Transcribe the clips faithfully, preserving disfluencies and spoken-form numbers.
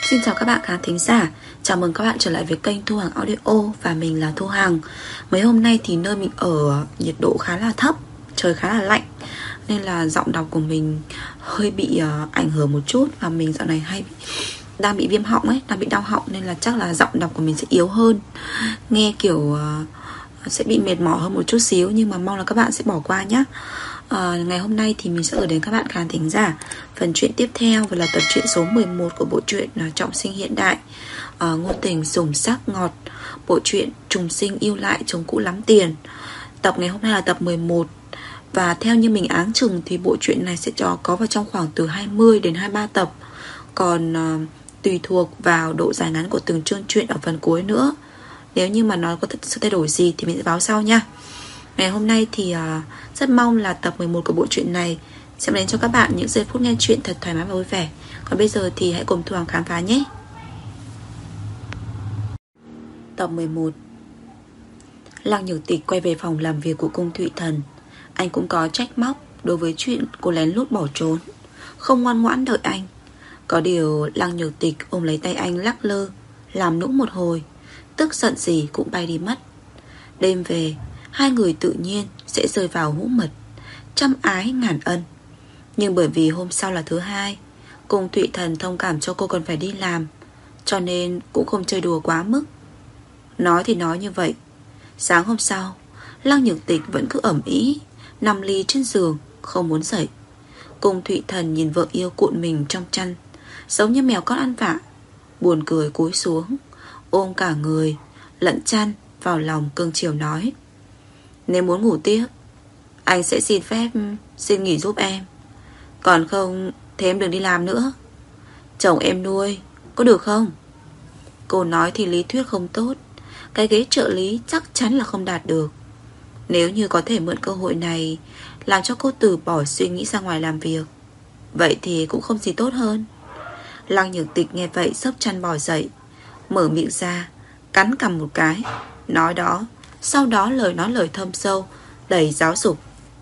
Xin chào các bạn khán thính giả. Chào mừng các bạn trở lại với kênh Thu Hằng Audio. Và mình là Thu Hằng. Mấy hôm nay thì nơi mình ở nhiệt độ khá là thấp, trời khá là lạnh, nên là giọng đọc của mình hơi bị uh, ảnh hưởng một chút. Và mình dạo này hay bị, đang bị viêm họng ấy, đang bị đau họng, nên là chắc là giọng đọc của mình sẽ yếu hơn, nghe kiểu uh, sẽ bị mệt mỏi hơn một chút xíu. Nhưng mà mong là các bạn sẽ bỏ qua nhé. À, ngày hôm nay thì mình sẽ gửi đến các bạn khán thính giả phần truyện tiếp theo, và là tập truyện số mười một của bộ truyện uh, Trọng Sinh Hiện Đại, uh, ngôn tình sủng sắc ngọt, bộ truyện Trùng Sinh Yêu Lại Chồng Cũ Lắm Tiền. Tập ngày hôm nay là tập mười một. Và theo như mình áng chừng thì bộ truyện này sẽ cho có vào trong khoảng từ hai mươi đến hai mươi ba tập. Còn uh, tùy thuộc vào độ dài ngắn của từng chương truyện ở phần cuối nữa. Nếu như mà nó có sự thay đổi gì thì mình sẽ báo sau nha. Ngày hôm nay thì uh, rất mong là tập mười một của bộ truyện này sẽ đến cho các bạn những giây phút nghe chuyện thật thoải mái và vui vẻ. Còn bây giờ thì hãy cùng Thu Hằng khám phá nhé. Tập mười một. Lăng Nhược Tịch quay về phòng làm việc của cung Thụy Thần. Anh cũng có trách móc đối với chuyện cô lén lút bỏ trốn, không ngoan ngoãn đợi anh. Có điều Lăng Nhược Tịch ôm lấy tay anh lắc lơ, làm nũng một hồi, tức giận gì cũng bay đi mất. Đêm về, hai người tự nhiên sẽ rơi vào hũ mật, trăm ái ngàn ân. Nhưng bởi vì hôm sau là thứ hai, cung Thụy Thần thông cảm cho cô còn phải đi làm, cho nên cũng không chơi đùa quá mức. Nói thì nói như vậy. Sáng hôm sau, Lăng Nhược Tịch vẫn cứ ẩm ĩ nằm lì trên giường, không muốn dậy. Cung Thụy Thần nhìn vợ yêu cuộn mình trong chăn, giống như mèo con ăn vạ, buồn cười cúi xuống, ôm cả người lẫn chăn vào lòng cưng chiều nói: nếu muốn ngủ tiếp, anh sẽ xin phép xin nghỉ giúp em. Còn không thì em đừng đi làm nữa. Chồng em nuôi, có được không? Cô nói thì lý thuyết không tốt, cái ghế trợ lý chắc chắn là không đạt được. Nếu như có thể mượn cơ hội này làm cho cô từ bỏ suy nghĩ ra ngoài làm việc, vậy thì cũng không gì tốt hơn. Lăng Nhược Tịch nghe vậy xốc chăn bò dậy, mở miệng ra, cắn cằm một cái, nói đó, sau đó lời nói lời thâm sâu, đầy giáo dục.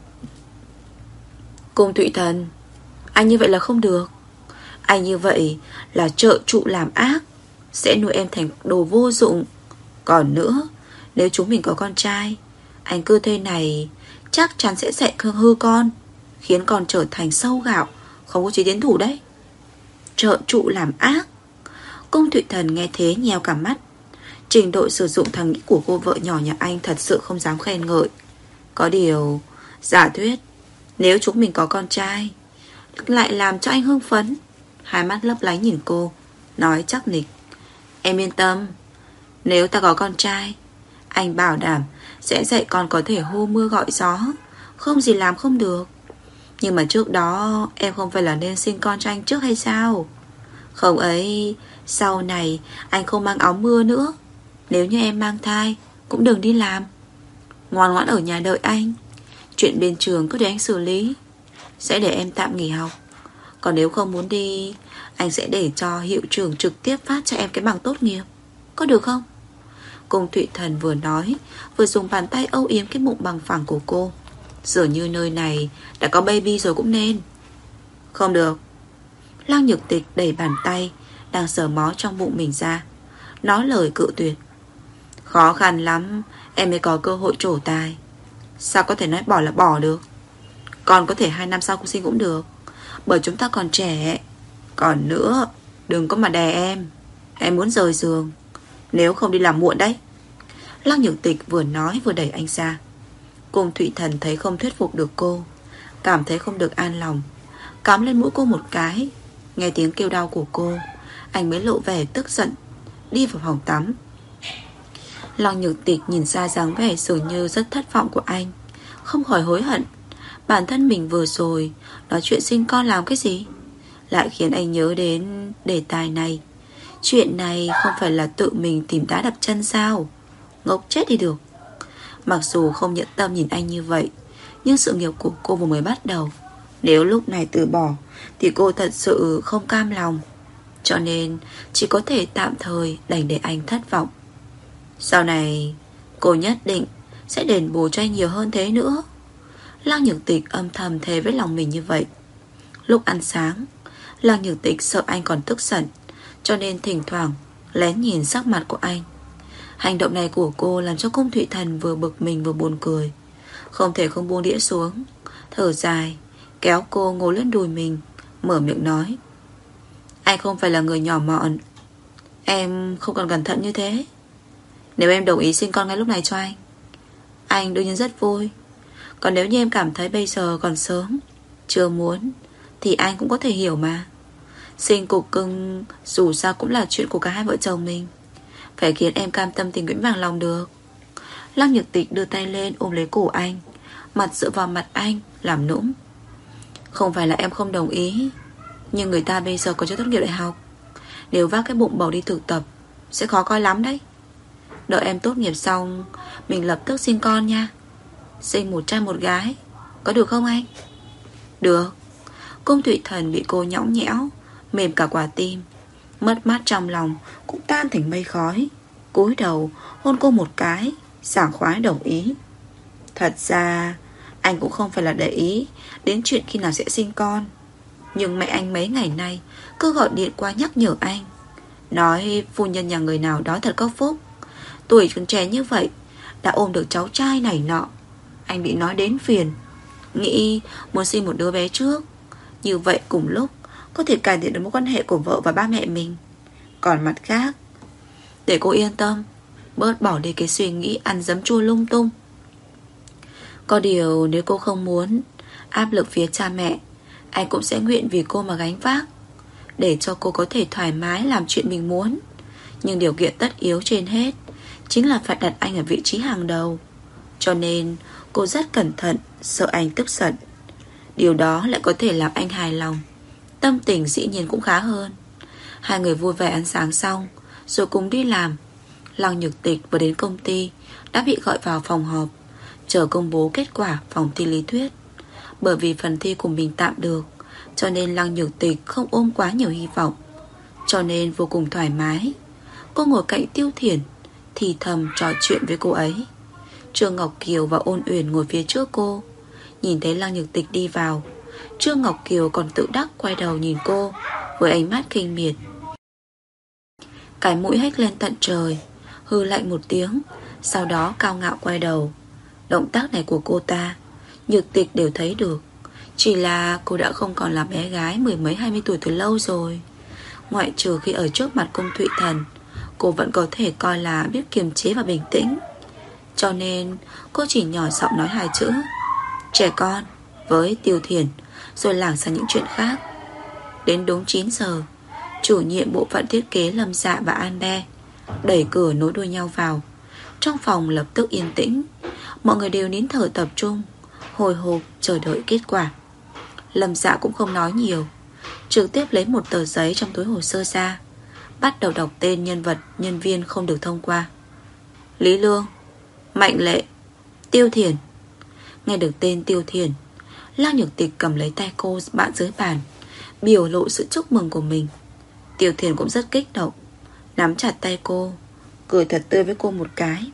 Cung Thụy Thần, anh như vậy là không được. Anh như vậy là trợ trụ làm ác, sẽ nuôi em thành đồ vô dụng. Còn nữa, nếu chúng mình có con trai, anh cứ thế này chắc chắn sẽ dạy hư con, khiến con trở thành sâu gạo, không có chí tiến thủ đấy. Trợ trụ làm ác. Cung Thụy Thần nghe thế nheo cả mắt. Trình độ sử dụng thằng nghĩ của cô vợ nhỏ nhà anh thật sự không dám khen ngợi. Có điều, giả thuyết nếu chúng mình có con trai lại làm cho anh hưng phấn. Hai mắt lấp lánh nhìn cô, nói chắc nịch: em yên tâm, nếu ta có con trai, anh bảo đảm sẽ dạy con có thể hô mưa gọi gió, không gì làm không được. Nhưng mà trước đó em không phải là nên sinh con cho anh trước hay sao? Không ấy, sau này anh không mang áo mưa nữa. Nếu như em mang thai cũng đừng đi làm, ngoan ngoãn ở nhà đợi anh. Chuyện bên trường cứ để anh xử lý, sẽ để em tạm nghỉ học. Còn nếu không muốn đi, anh sẽ để cho hiệu trưởng trực tiếp phát cho em cái bằng tốt nghiệp, có được không? Cung Thụy Thần vừa nói vừa dùng bàn tay âu yếm cái bụng bằng phẳng của cô, dường như nơi này đã có baby rồi cũng nên. Không được. Lăng Nhược Tịch đẩy bàn tay đang sờ mó trong bụng mình ra, nói lời cự tuyệt. Khó khăn lắm em mới có cơ hội trổ tài, sao có thể nói bỏ là bỏ được? Còn có thể hai năm sau cũng sinh cũng được, bởi chúng ta còn trẻ. Còn nữa, đừng có mà đè em, em muốn rời giường, nếu không đi làm muộn đấy. Lăng Nhược Tịch vừa nói vừa đẩy anh ra. Cung Thụy Thần thấy không thuyết phục được cô, cảm thấy không được an lòng, cắm lên mũi cô một cái. Nghe tiếng kêu đau của cô, anh mới lộ vẻ tức giận, đi vào phòng tắm. Lăng Nhược Tịch nhìn ra dáng vẻ dường như rất thất vọng của anh, không khỏi hối hận. Bản thân mình vừa rồi nói chuyện sinh con làm cái gì, lại khiến anh nhớ đến đề tài này. Chuyện này không phải là tự mình tìm đá đập chân sao? Ngốc chết đi được. Mặc dù không nhận tâm nhìn anh như vậy, nhưng sự nghiệp của cô vừa mới bắt đầu. Nếu lúc này từ bỏ thì cô thật sự không cam lòng, cho nên chỉ có thể tạm thời đành để anh thất vọng. Sau này cô nhất định sẽ đền bù cho anh nhiều hơn thế nữa. Lăng Nhược Tịch âm thầm thề với lòng mình như vậy. Lúc ăn sáng, Lăng Nhược Tịch sợ anh còn tức giận, cho nên thỉnh thoảng lén nhìn sắc mặt của anh. Hành động này của cô làm cho Cung Thụy Thần vừa bực mình vừa buồn cười. Không thể không buông đĩa xuống, thở dài, kéo cô ngồi lên đùi mình, mở miệng nói: anh không phải là người nhỏ mọn, em không cần cẩn thận như thế. Nếu em đồng ý sinh con ngay lúc này cho anh, anh đương nhiên rất vui. Còn nếu như em cảm thấy bây giờ còn sớm, chưa muốn, thì anh cũng có thể hiểu mà. Sinh cục cưng dù sao cũng là chuyện của cả hai vợ chồng mình, phải khiến em cam tâm tình nguyện bằng lòng được. Lăng Nhược Tịch đưa tay lên ôm lấy cổ anh, mặt dựa vào mặt anh làm nũng: không phải là em không đồng ý, nhưng người ta bây giờ còn chưa tốt nghiệp đại học, nếu vác cái bụng bầu đi thực tập sẽ khó coi lắm đấy. Đợi em tốt nghiệp xong, mình lập tức sinh con nha. Sinh một trai một gái, có được không anh? Được. Cung Thụy Thần bị cô nhõng nhẽo, mềm cả quả tim, mất mát trong lòng cũng tan thành mây khói, cúi đầu hôn cô một cái, sảng khoái đồng ý. Thật ra anh cũng không phải là để ý đến chuyện khi nào sẽ sinh con, nhưng mẹ anh mấy ngày nay cứ gọi điện qua nhắc nhở anh, nói phu nhân nhà người nào đó thật có phúc, tuổi còn trẻ như vậy đã ôm được cháu trai này nọ. Anh bị nói đến phiền, nghĩ muốn sinh một đứa bé trước, như vậy cùng lúc có thể cải thiện được mối quan hệ của vợ và ba mẹ mình. Còn mặt khác, để cô yên tâm, bớt bỏ đi cái suy nghĩ ăn dấm chua lung tung. Có điều nếu cô không muốn, áp lực phía cha mẹ anh cũng sẽ nguyện vì cô mà gánh vác, để cho cô có thể thoải mái làm chuyện mình muốn. Nhưng điều kiện tất yếu trên hết chính là phải đặt anh ở vị trí hàng đầu. Cho nên cô rất cẩn thận, sợ anh tức giận. Điều đó lại có thể làm anh hài lòng, tâm tình dĩ nhiên cũng khá hơn. Hai người vui vẻ ăn sáng xong rồi cùng đi làm. Lăng Nhược Tịch vừa đến công ty đã bị gọi vào phòng họp, chờ công bố kết quả phòng thi lý thuyết. Bởi vì phần thi của mình tạm được, cho nên Lăng Nhược Tịch không ôm quá nhiều hy vọng, cho nên vô cùng thoải mái. Cô ngồi cạnh Tiêu Thiển, thì thầm trò chuyện với cô ấy. Trương Ngọc Kiều và Ôn Uyển ngồi phía trước cô. Nhìn thấy Lăng Nhược Tịch đi vào, Trương Ngọc Kiều còn tự đắc quay đầu nhìn cô với ánh mắt khinh miệt. Cái mũi hếch lên tận trời, hư lạnh một tiếng, sau đó cao ngạo quay đầu. Động tác này của cô ta Nhược Tịch đều thấy được, chỉ là cô đã không còn là bé gái mười mấy hai mươi tuổi từ lâu rồi. Ngoại trừ khi ở trước mặt Cung Thụy Thần, cô vẫn có thể coi là biết kiềm chế và bình tĩnh. Cho nên cô chỉ nhỏ giọng nói hai chữ trẻ con với Tiêu Thiển, rồi lảng sang những chuyện khác. Đến đúng chín giờ, chủ nhiệm bộ phận thiết kế Lâm Dạ và An Be đẩy cửa nối đuôi nhau vào. Trong phòng lập tức yên tĩnh, mọi người đều nín thở tập trung, hồi hộp chờ đợi kết quả. Lâm Dạ cũng không nói nhiều, trực tiếp lấy một tờ giấy trong túi hồ sơ ra, bắt đầu đọc tên nhân vật nhân viên không được thông qua. Lý Lương, Mạnh Lệ, Tiêu Thiển. Nghe được tên Tiêu Thiển, Lăng Nhược Tịch cầm lấy tay cô bạn dưới bàn, biểu lộ sự chúc mừng của mình. Tiêu Thiển cũng rất kích động, nắm chặt tay cô, cười thật tươi với cô một cái.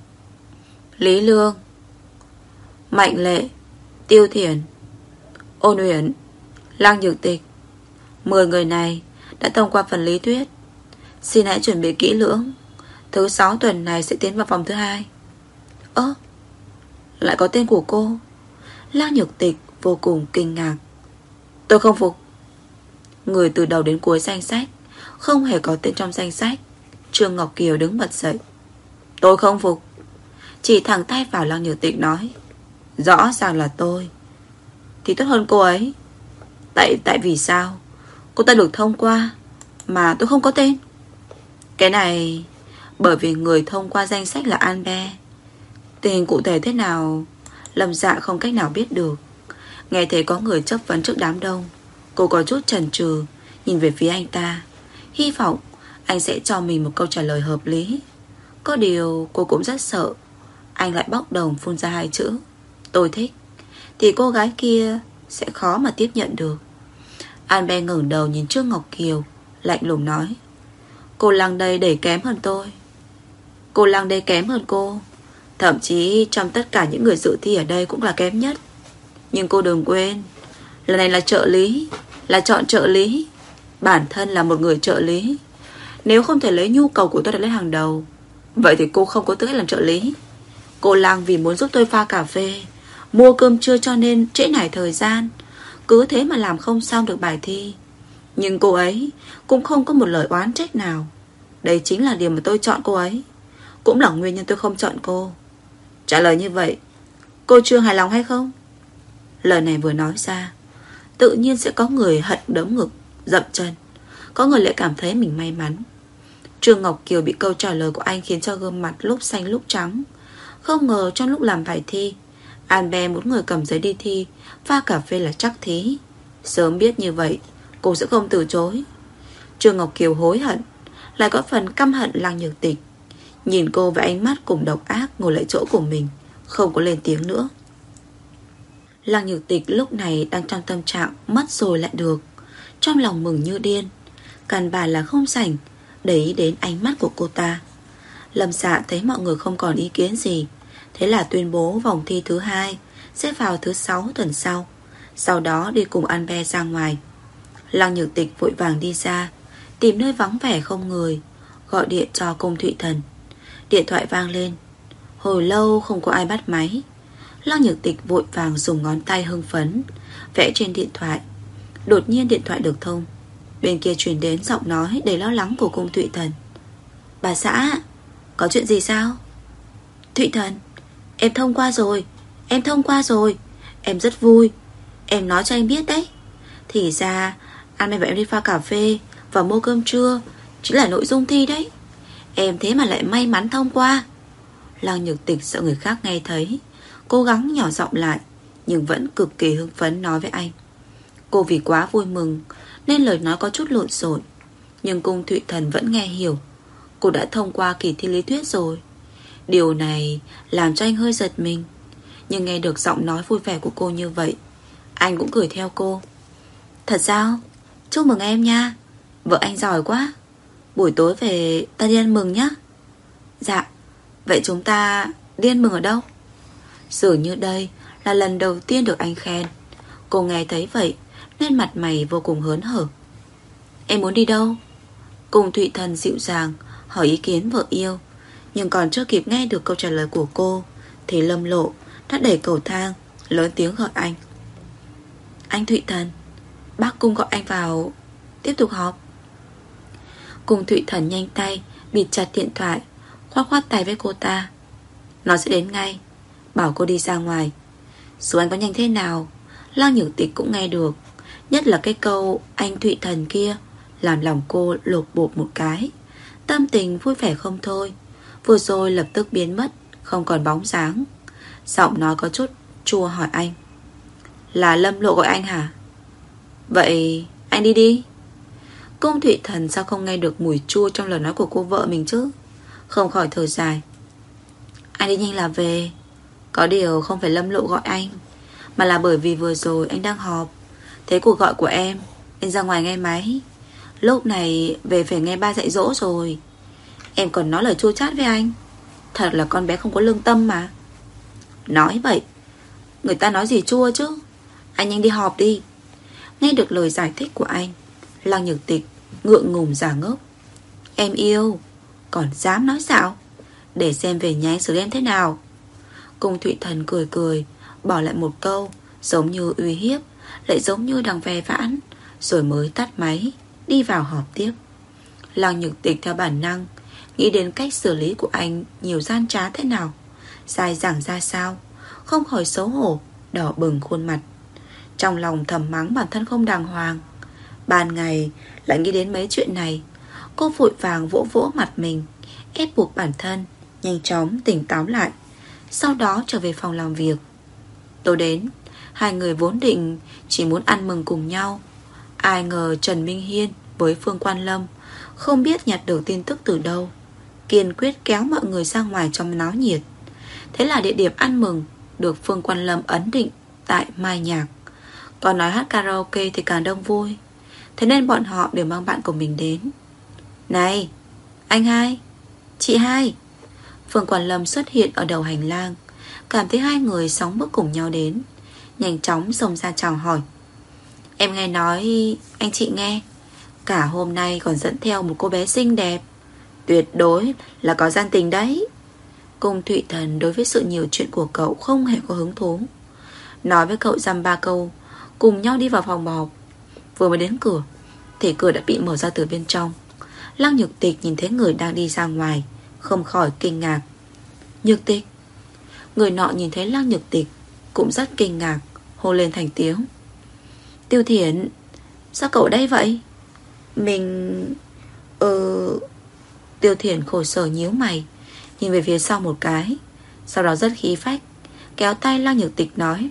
Lý Lương, Mạnh Lệ, Tiêu Thiển, Ôn Uyển, Lăng Nhược Tịch, mười người này đã thông qua phần lý thuyết. Xin hãy chuẩn bị kỹ lưỡng, thứ sáu tuần này sẽ tiến vào vòng thứ hai. Ơ, lại có tên của cô. Lăng Nhược Tịch vô cùng kinh ngạc. Tôi không phục. Người từ đầu đến cuối danh sách không hề có tên trong danh sách. Trương Ngọc Kiều đứng bật dậy. Tôi không phục. Chỉ thẳng tay vào Lăng Nhược Tịch nói, rõ ràng là tôi thì tốt hơn cô ấy. Tại tại vì sao cô ta được thông qua mà tôi không có tên? Cái này bởi vì người thông qua danh sách là An Be. Tình hình cụ thể thế nào Lâm Dạ không cách nào biết được. Nghe thấy có người chất vấn trước đám đông, cô có chút chần chừ nhìn về phía anh ta, hy vọng anh sẽ cho mình một câu trả lời hợp lý. Có điều cô cũng rất sợ anh lại bóc đồng phun ra hai chữ tôi thích, thì cô gái kia sẽ khó mà tiếp nhận được. An Be ngẩng đầu nhìn Trương Ngọc Kiều, lạnh lùng nói, cô Lăng đây đẩy kém hơn tôi. Cô Lăng đây kém hơn cô, thậm chí trong tất cả những người dự thi ở đây cũng là kém nhất. Nhưng cô đừng quên, lần này là trợ lý, là chọn trợ lý. Bản thân là một người trợ lý, Nếu không thể lấy nhu cầu của tôi đặt lên hàng đầu, vậy thì cô không có tư cách làm trợ lý. Cô Lang vì muốn giúp tôi pha cà phê, mua cơm trưa cho nên trễ nải thời gian, cứ thế mà làm không xong được bài thi. Nhưng cô ấy cũng không có một lời oán trách nào. Đây chính là điều mà tôi chọn cô ấy, cũng là nguyên nhân tôi không chọn cô. Trả lời như vậy, cô chưa hài lòng hay không? Lời này vừa nói ra, tự nhiên sẽ có người hận đấm ngực, dậm chân, có người lại cảm thấy mình may mắn. Trương Ngọc Kiều bị câu trả lời của anh khiến cho gương mặt lúc xanh lúc trắng. Không ngờ trong lúc làm bài thi, An Be muốn người cầm giấy đi thi, pha cà phê là chắc thí. Sớm biết như vậy, cô sẽ không từ chối. Trương Ngọc Kiều hối hận, lại có phần căm hận Lăng Nhược Tịch. Nhìn cô với ánh mắt cùng độc ác, ngồi lại chỗ của mình, không có lên tiếng nữa. Lăng Nhược Tịch lúc này đang trong tâm trạng mất rồi lại được, trong lòng mừng như điên, căn bản là không rảnh để ý đến ánh mắt của cô ta. Lâm Dạ thấy mọi người không còn ý kiến gì, thế là tuyên bố vòng thi thứ hai sẽ vào thứ sáu tuần sau, sau đó đi cùng An Be ra ngoài. Lăng Nhược Tịch vội vàng đi ra, tìm nơi vắng vẻ không người, gọi điện cho Cung Thụy Thần. Điện thoại vang lên, hồi lâu không có ai bắt máy. Lăng Nhược Tịch vội vàng dùng ngón tay hưng phấn vẽ trên điện thoại. Đột nhiên điện thoại được thông, bên kia truyền đến giọng nói đầy lo lắng của Cung Thụy Thần. Bà xã, có chuyện gì sao? Thụy Thần, em thông qua rồi, em thông qua rồi, em rất vui. Em nói cho anh biết đấy. Thì ra An Be và em đi pha cà phê và mua cơm trưa chính là nội dung thi đấy. Em thế mà lại may mắn thông qua. Lăng Nhược Tịch sợ người khác nghe thấy, cố gắng nhỏ giọng lại, nhưng vẫn cực kỳ hưng phấn nói với anh. Cô vì quá vui mừng nên lời nói có chút lộn xộn, nhưng Cung Thụy Thần vẫn nghe hiểu. Cô đã thông qua kỳ thi lý thuyết rồi. Điều này làm cho anh hơi giật mình, nhưng nghe được giọng nói vui vẻ của cô như vậy, anh cũng cười theo cô. Thật sao? Chúc mừng em nha, vợ anh giỏi quá. Buổi tối về ta đi ăn mừng nhá. Dạ, vậy chúng ta đi ăn mừng ở đâu? Dường như đây là lần đầu tiên được anh khen. Cô nghe thấy vậy nên mặt mày vô cùng hớn hở. Em muốn đi đâu? Cung Thụy Thần dịu dàng hỏi ý kiến vợ yêu, nhưng còn chưa kịp nghe được câu trả lời của cô thì Lâm Lộ đã đẩy cầu thang, lớn tiếng gọi anh. Anh Thụy Thần, bác Cung gọi anh vào tiếp tục họp. Cung Thụy Thần nhanh tay bịt chặt điện thoại, khoát khoát tay với cô ta. Nó sẽ đến ngay, bảo cô đi ra ngoài. Dù anh có nhanh thế nào, Lăng Nhược Tịch cũng nghe được, nhất là cái câu anh Thụy Thần kia làm lòng cô lột bột một cái. Tâm tình vui vẻ không thôi, vừa rồi lập tức biến mất, không còn bóng dáng. Giọng nói có chút chua hỏi anh. Là Lâm Lộ gọi anh hả? Vậy anh đi đi. Cung Thụy Thần sao không nghe được mùi chua trong lời nói của cô vợ mình chứ, không khỏi thở dài. Anh đi nhanh là về. Có điều không phải Lâm Lộ gọi anh, mà là bởi vì vừa rồi anh đang họp, thế cuộc gọi của em nên ra ngoài nghe máy. Lúc này về phải nghe ba dạy dỗ rồi. Em còn nói lời chua chát với anh. Thật là con bé không có lương tâm mà. Nói vậy, người ta nói gì chua chứ. Anh nhanh đi họp đi. Nghe được lời giải thích của anh, Lăng Nhược Tịch ngượng ngùng giả ngốc. Em yêu, còn dám nói xạo. Để xem về nhà anh xử lý em thế nào. Cung Thụy Thần cười cười, bỏ lại một câu giống như uy hiếp, lại giống như đang ve vãn, rồi mới tắt máy, đi vào họp tiếp. Lăng Nhược Tịch theo bản năng nghĩ đến cách xử lý của anh nhiều gian trá thế nào, dai dẳng ra sao, không khỏi xấu hổ, đỏ bừng khuôn mặt. Trong lòng thầm mắng bản thân không đàng hoàng. Ban ngày lại nghĩ đến mấy chuyện này. Cô vội vàng vỗ vỗ mặt mình, ép buộc bản thân nhanh chóng tỉnh táo lại, sau đó trở về phòng làm việc. Tối đến, hai người vốn định chỉ muốn ăn mừng cùng nhau, ai ngờ Trần Minh Hiên với Phương Quan Lâm không biết nhặt được tin tức từ đâu, kiên quyết kéo mọi người ra ngoài trong náo nhiệt. Thế là địa điểm ăn mừng được Phương Quan Lâm ấn định tại Mai Nhạc. Còn nói hát karaoke thì càng đông vui, thế nên bọn họ đều mang bạn của mình đến. Này, anh hai, chị hai. Phương Quan Lâm xuất hiện ở đầu hành lang, cảm thấy hai người sóng bước cùng nhau đến, nhanh chóng xông ra chào hỏi. Em nghe nói anh chị nghe Cả hôm nay còn dẫn theo một cô bé xinh đẹp, tuyệt đối là có gian tình đấy. Cung Thụy Thần đối với sự nhiều chuyện của cậu không hề có hứng thú. Nói với cậu dăm ba câu, cùng nhau đi vào phòng họp. Vừa mới đến cửa thì cửa đã bị mở ra từ bên trong. Lăng Nhược Tịch nhìn thấy người đang đi ra ngoài, không khỏi kinh ngạc. Nhược Tịch. Người nọ nhìn thấy Lăng Nhược Tịch cũng rất kinh ngạc, hô lên thành tiếng. Tiêu Thiển, sao cậu ở đây vậy? Mình... Ừ... Tiêu Thiển khổ sở nhíu mày, nhìn về phía sau một cái, sau đó rất khí phách kéo tay Lăng Nhược Tịch nói: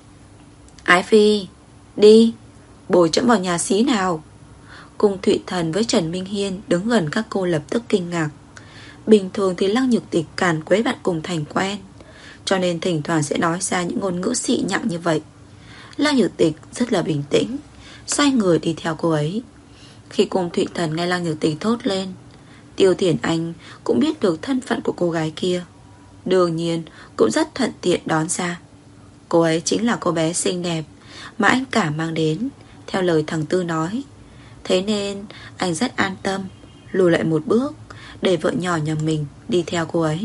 Ái Phi, đi, bồi trẫm vào nhà xí nào. Cung Thụy Thần với Trần Minh Hiên đứng gần các cô lập tức kinh ngạc. Bình thường thì Lăng Nhược Tịch càn quấy bạn cùng thành quen, cho nên thỉnh thoảng sẽ nói ra những ngôn ngữ xị nhặng như vậy. Lăng Nhược Tịch rất là bình tĩnh, xoay người đi theo cô ấy. Khi Cung Thụy Thần nghe Lăng Nhược Tịch thốt lên, Tiêu Thiển Anh cũng biết được thân phận của cô gái kia, đương nhiên cũng rất thuận tiện đón ra. Cô ấy chính là cô bé xinh đẹp mà anh cả mang đến, theo lời thằng Tư nói. Thế nên anh rất an tâm, lùi lại một bước để vợ nhỏ nhà mình đi theo cô ấy.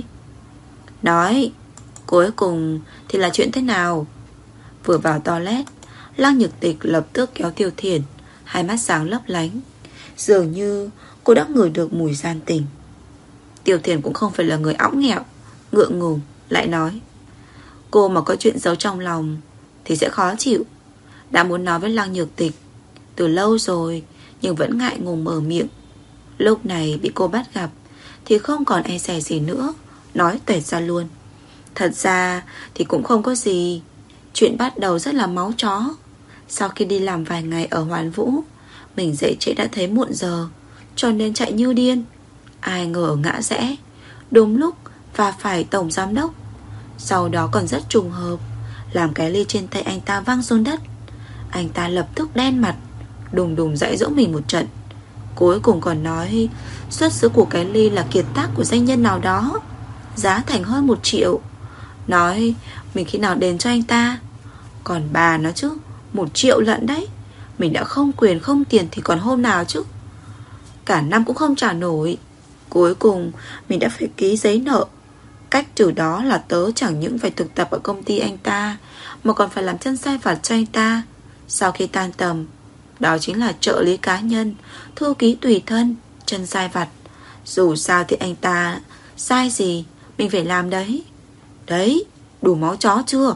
Nói, cuối cùng thì là chuyện thế nào? Vừa vào toilet, Lăng Nhược Tịch lập tức kéo Tiêu Thiển, hai mắt sáng lấp lánh, dường như cô đã ngửi được mùi gian tình. Tiêu Thiển cũng không phải là người õng nghẹo, ngượng ngùng, lại nói: Cô mà có chuyện giấu trong lòng thì sẽ khó chịu. Đã muốn nói với Lăng Nhược Tịch từ lâu rồi, nhưng vẫn ngại ngùng mở miệng. Lúc này bị cô bắt gặp thì không còn e dè gì nữa, nói tuệt ra luôn. Thật ra thì cũng không có gì. Chuyện bắt đầu rất là máu chó. Sau khi đi làm vài ngày ở Hoàn Vũ, mình dậy trễ đã thấy muộn giờ, cho nên chạy như điên. Ai ngờ ngã rẽ đúng lúc và phải tổng giám đốc. Sau đó còn rất trùng hợp, làm cái ly trên tay anh ta văng xuống đất. Anh ta lập tức đen mặt, đùng đùng dạy dỗ mình một trận. Cuối cùng còn nói xuất xứ của cái ly là kiệt tác của doanh nhân nào đó, giá thành hơn một triệu. Nói mình khi nào đền cho anh ta. Còn bà nó chứ, một triệu lận đấy. Mình đã không quyền không tiền thì còn hôm nào chứ. Cả năm cũng không trả nổi. Cuối cùng mình đã phải ký giấy nợ. Cách từ đó là tớ chẳng những phải thực tập ở công ty anh ta, mà còn phải làm chân sai vặt cho anh ta. Sau khi tan tầm, đó chính là trợ lý cá nhân, thư ký tùy thân, chân sai vặt. Dù sao thì anh ta sai gì mình phải làm đấy. Đấy, đủ máu chó chưa?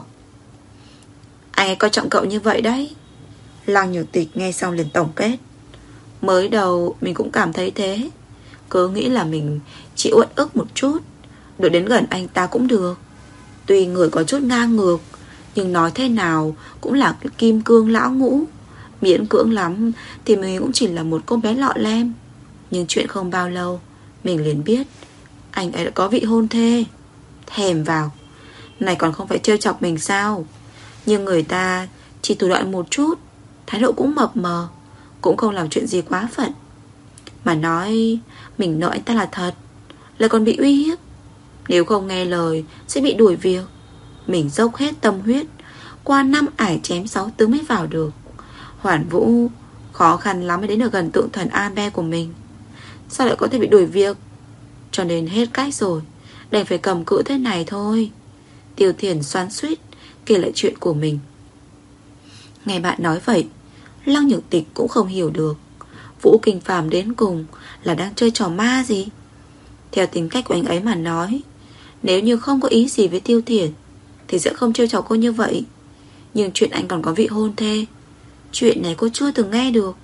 Anh ấy coi trọng cậu như vậy đấy. Lăng Nhược Tịch nghe xong liền tổng kết. Mới đầu mình cũng cảm thấy thế, cứ nghĩ là mình chỉ uất ức một chút, được đến gần anh ta cũng được. Tuy người có chút ngang ngược, nhưng nói thế nào cũng là cái kim cương lão ngũ. Miễn cưỡng lắm thì mình cũng chỉ là một cô bé lọ lem. Nhưng chuyện không bao lâu, mình liền biết anh ấy đã có vị hôn thê. Thèm vào. Này còn không phải trêu chọc mình sao? Nhưng người ta chỉ thủ đoạn một chút, thái độ cũng mập mờ, cũng không làm chuyện gì quá phận. Mà nói mình nợ anh ta là thật, lại còn bị uy hiếp. Nếu không nghe lời sẽ bị đuổi việc. Mình dốc hết tâm huyết, qua năm ải chém sáu tướng mới vào được. Hoàn Vũ khó khăn lắm mới đến được gần tượng thần Albert của mình, sao lại có thể bị đuổi việc? Cho nên hết cách rồi, đành phải cầm cự thế này thôi. Tiêu Thiển xoắn xuýt kể lại chuyện của mình. Nghe bạn nói vậy, Lăng Nhược Tịch cũng không hiểu được Vũ Kinh Phàm đến cùng là đang chơi trò ma gì. Theo tính cách của anh ấy mà nói, nếu như không có ý gì với Tiêu Thiển thì sẽ không trêu chọc cô như vậy. Nhưng chuyện anh còn có vị hôn thê, chuyện này cô chưa từng nghe được.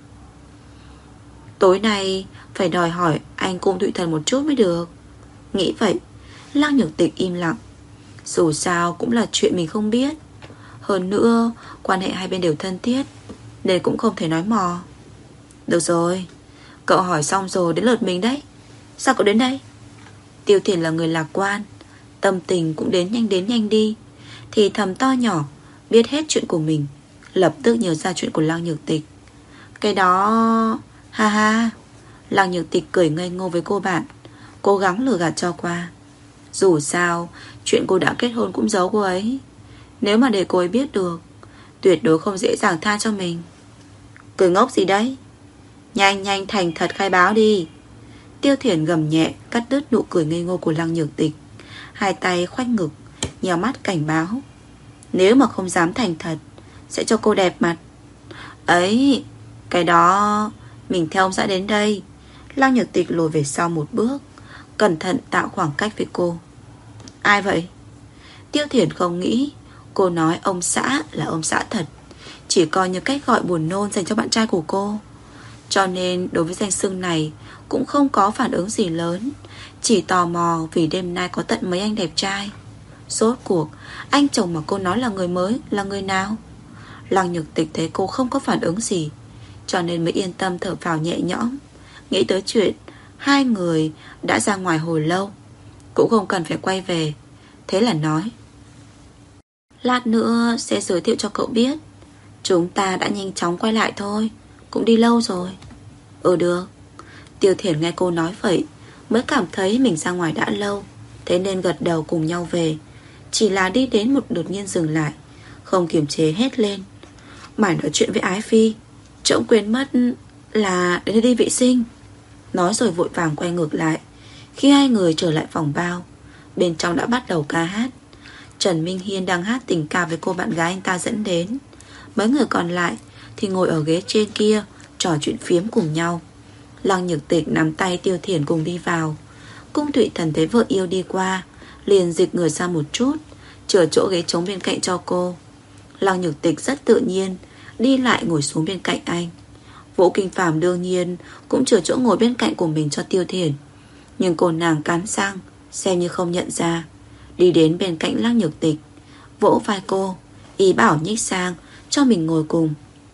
Tối nay phải đòi hỏi anh Cung Thụy Thần một chút mới được. Nghĩ vậy, Lăng Nhược Tịch im lặng. Dù sao cũng là chuyện mình không biết. Hơn nữa quan hệ hai bên đều thân thiết, nên cũng không thể nói mò. Được rồi, cậu hỏi xong rồi, đến lượt mình đấy. Sao cậu đến đây? Tiêu Thiển là người lạc quan, tâm tình cũng đến nhanh đến nhanh đi, thì thầm to nhỏ biết hết chuyện của mình, lập tức nhớ ra chuyện của Lăng Nhược Tịch. Cái đó... Ha ha. Lăng Nhược Tịch cười ngây ngô với cô bạn, cố gắng lừa gạt cho qua. Dù sao chuyện cô đã kết hôn cũng giấu cô ấy. Nếu mà để cô ấy biết được, tuyệt đối không dễ dàng tha cho mình. Cười ngốc gì đấy? Nhanh nhanh thành thật khai báo đi. Tiêu Thiển gầm nhẹ cắt đứt nụ cười ngây ngô của Lăng Nhược Tịch. Hai tay khoanh ngực, nhèo mắt cảnh báo. Nếu mà không dám thành thật, sẽ cho cô đẹp mặt. Ấy, cái đó mình theo ông xã đến đây. Lăng Nhược Tịch lùi về sau một bước, cẩn thận tạo khoảng cách với cô. Ai vậy? Tiêu Thiển không nghĩ cô nói ông xã là ông xã thật, chỉ coi như cách gọi buồn nôn dành cho bạn trai của cô. Cho nên đối với danh xưng này cũng không có phản ứng gì lớn, chỉ tò mò vì đêm nay có tận mấy anh đẹp trai. Rốt cuộc anh chồng mà cô nói là người mới là người nào? Lăng Nhược Tịch thấy cô không có phản ứng gì, cho nên mới yên tâm thở phào nhẹ nhõm. Nghĩ tới chuyện hai người đã ra ngoài hồi lâu, cũng không cần phải quay về. Thế là nói, lát nữa sẽ giới thiệu cho cậu biết. Chúng ta đã nhanh chóng quay lại thôi, cũng đi lâu rồi. Ừ được. Tiêu Thiển nghe cô nói vậy mới cảm thấy mình ra ngoài đã lâu, thế nên gật đầu cùng nhau về. Chỉ là đi đến một đột nhiên dừng lại, không kiềm chế hét lên. Mải nói chuyện với Ái Phi, trỗng quên mất là đến đi vệ sinh. Nói rồi vội vàng quay ngược lại. Khi hai người trở lại phòng bao, bên trong đã bắt đầu ca hát. Trần Minh Hiên đang hát tình ca với cô bạn gái anh ta dẫn đến. Mấy người còn lại thì ngồi ở ghế trên kia trò chuyện phiếm cùng nhau. Lăng Nhược Tịch nắm tay Tiêu Thiển cùng đi vào. Cung Thụy Thần thấy vợ yêu đi qua, liền dịch người ra một chút, chừa chỗ ghế trống bên cạnh cho cô. Lăng Nhược Tịch rất tự nhiên đi lại ngồi xuống bên cạnh anh. Vũ Kinh Phàm đương nhiên cũng chừa chỗ ngồi bên cạnh của mình cho Tiêu Thiển, nhưng cô nàng cắn răng xem như không nhận ra, đi đến bên cạnh Lăng Nhược Tịch, vỗ vai cô, ý bảo nhích sang cho mình ngồi cùng.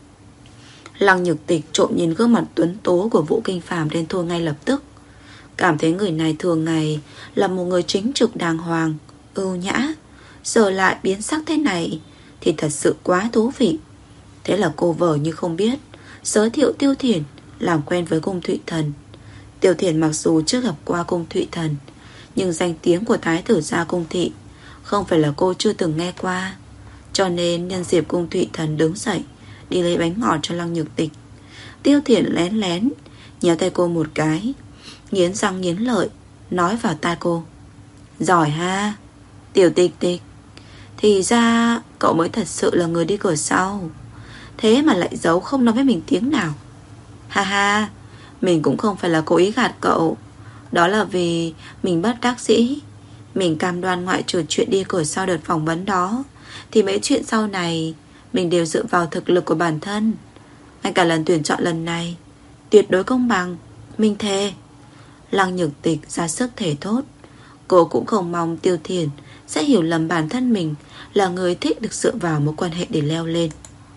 Lăng Nhược Tịch trộm nhìn gương mặt tuấn tố của Vũ Kinh Phàm lên thôi ngay lập tức. Cảm thấy người này thường ngày là một người chính trực đàng hoàng, ưu nhã, giờ lại biến sắc thế này thì thật sự quá thú vị. Thế là cô vờ như không biết, giới thiệu Tiêu Thiển làm quen với Cung Thụy Thần. Tiêu Thiển mặc dù chưa gặp qua Cung Thụy Thần, nhưng danh tiếng của thái tử gia Cung Thị không phải là cô chưa từng nghe qua. Cho nên nhân dịp Cung Thụy Thần đứng dậy đi lấy bánh ngọt cho Lăng Nhược Tịch, Tiêu Thiển lén lén nhéo tay cô một cái, nghiến răng nghiến lợi nói vào tai cô, giỏi ha, Tiểu Tịch Tịch, thì ra cậu mới thật sự là người đi cửa sau, thế mà lại giấu không nói với mình tiếng nào. Ha ha, mình cũng không phải là cố ý gạt cậu, đó là vì mình bất đắc dĩ. Mình cam đoan ngoại trừ chuyện đi cửa sau đợt phỏng vấn đó, thì mấy chuyện sau này mình đều dựa vào thực lực của bản thân. Ngay cả lần tuyển chọn lần này tuyệt đối công bằng, mình thề. Lăng Nhược Tịch ra sức thề thốt. Cô cũng không mong Tiêu Thiển sẽ hiểu lầm bản thân mình là người thích được dựa vào mối quan hệ để leo lên.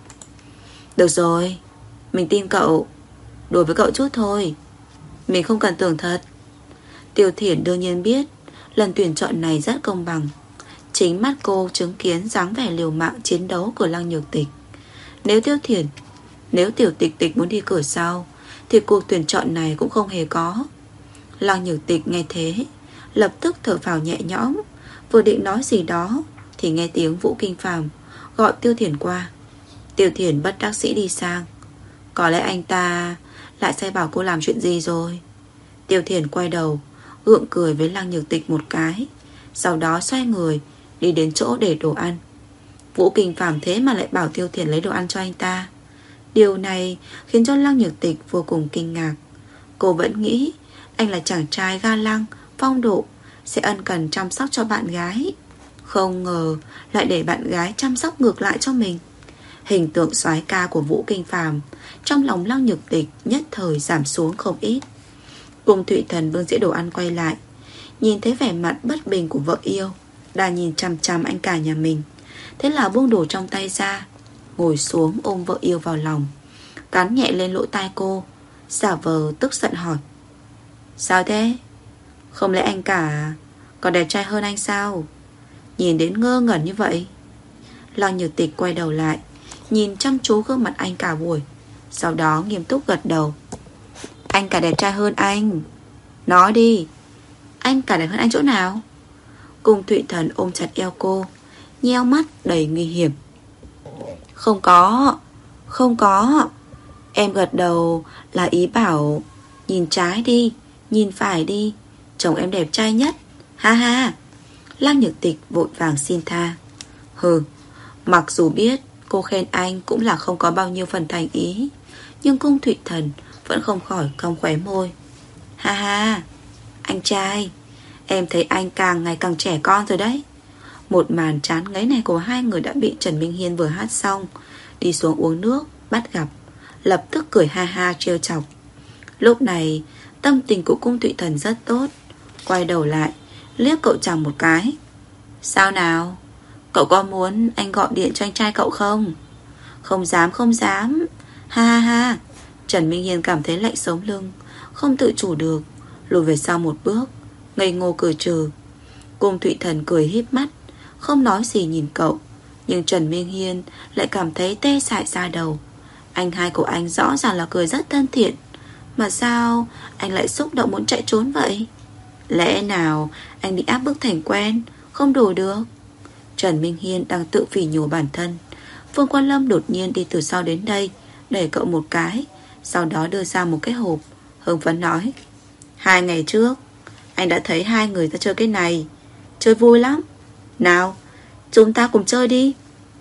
Được rồi, mình tin cậu, đùa với cậu chút thôi, mình không cần tưởng thật. Tiêu Thiển đương nhiên biết lần tuyển chọn này rất công bằng. Chính mắt cô chứng kiến dáng vẻ liều mạng chiến đấu của Lăng Nhược Tịch. Nếu Tiêu Thiển Nếu Tiểu Tịch Tịch muốn đi cửa sau, thì cuộc tuyển chọn này cũng không hề có. Lăng Nhược Tịch nghe thế lập tức thở phào nhẹ nhõm, vừa định nói gì đó thì nghe tiếng Vũ Kinh Phàm gọi Tiêu Thiển qua. Tiêu Thiển bất đắc dĩ đi sang. Có lẽ anh ta lại sai bảo cô làm chuyện gì rồi. Tiêu Thiển quay đầu gượng cười với Lăng Nhược Tịch một cái, sau đó xoay người đi đến chỗ để đồ ăn. Vũ Kinh Phàm thế mà lại bảo Tiêu Thiển lấy đồ ăn cho anh ta. Điều này khiến cho Lăng Nhược Tịch vô cùng kinh ngạc. Cô vẫn nghĩ anh là chàng trai ga lăng, phong độ, sẽ ân cần chăm sóc cho bạn gái. Không ngờ lại để bạn gái chăm sóc ngược lại cho mình. Hình tượng soái ca của Vũ Kinh Phàm trong lòng Lăng Nhược Tịch nhất thời giảm xuống không ít. Cung Thụy Thần bưng dĩa đồ ăn quay lại, nhìn thấy vẻ mặt bất bình của vợ yêu, đang nhìn chằm chằm anh cả nhà mình. Thế là buông đồ trong tay ra, ngồi xuống ôm vợ yêu vào lòng, cắn nhẹ lên lỗ tai cô, giả vờ tức giận hỏi, sao thế? Không lẽ anh cả còn đẹp trai hơn anh sao? Nhìn đến ngơ ngẩn như vậy. Lăng Nhược Tịch quay đầu lại, nhìn chăm chú gương mặt anh cả buổi, sau đó nghiêm túc gật đầu. Anh cả đẹp trai hơn anh. Nói đi, anh cả đẹp hơn anh chỗ nào? Cung Thụy Thần ôm chặt eo cô, nheo mắt đầy nguy hiểm. Không có, không có. Em gật đầu là ý bảo nhìn trái đi, nhìn phải đi, chồng em đẹp trai nhất. Ha ha. Lăng Nhược Tịch vội vàng xin tha. Hừ, mặc dù biết cô khen anh cũng là không có bao nhiêu phần thành ý, nhưng Cung Thụy Thần vẫn không khỏi cong khóe môi. Ha ha, anh trai, em thấy anh càng ngày càng trẻ con rồi đấy. Một màn chán ngấy này của hai người đã bị Trần Minh Hiên vừa hát xong, đi xuống uống nước, bắt gặp, lập tức cười ha ha trêu chọc. Lúc này tâm tình của Cung Thụy Thần rất tốt. Quay đầu lại liếc cậu chàng một cái. Sao nào, cậu có muốn anh gọi điện cho anh trai cậu không? Không dám không dám. Ha ha ha. Trần Minh Hiên cảm thấy lạnh sống lưng, không tự chủ được, lùi về sau một bước, ngây ngô cười trừ. Cung Thụy Thần cười híp mắt, không nói gì nhìn cậu. Nhưng Trần Minh Hiên lại cảm thấy tê dại da đầu. Anh hai của anh rõ ràng là cười rất thân thiện, mà sao anh lại xúc động muốn chạy trốn vậy? Lẽ nào anh bị áp bức thành quen, không đổ được? Trần Minh Hiên đang tự phỉ nhổ bản thân. Phương Quan Lâm đột nhiên đi từ sau đến đây, đẩy cậu một cái, sau đó đưa ra một cái hộp, hưng phấn nói. Hai ngày trước anh đã thấy hai người ta chơi cái này, chơi vui lắm. Nào, chúng ta cùng chơi đi.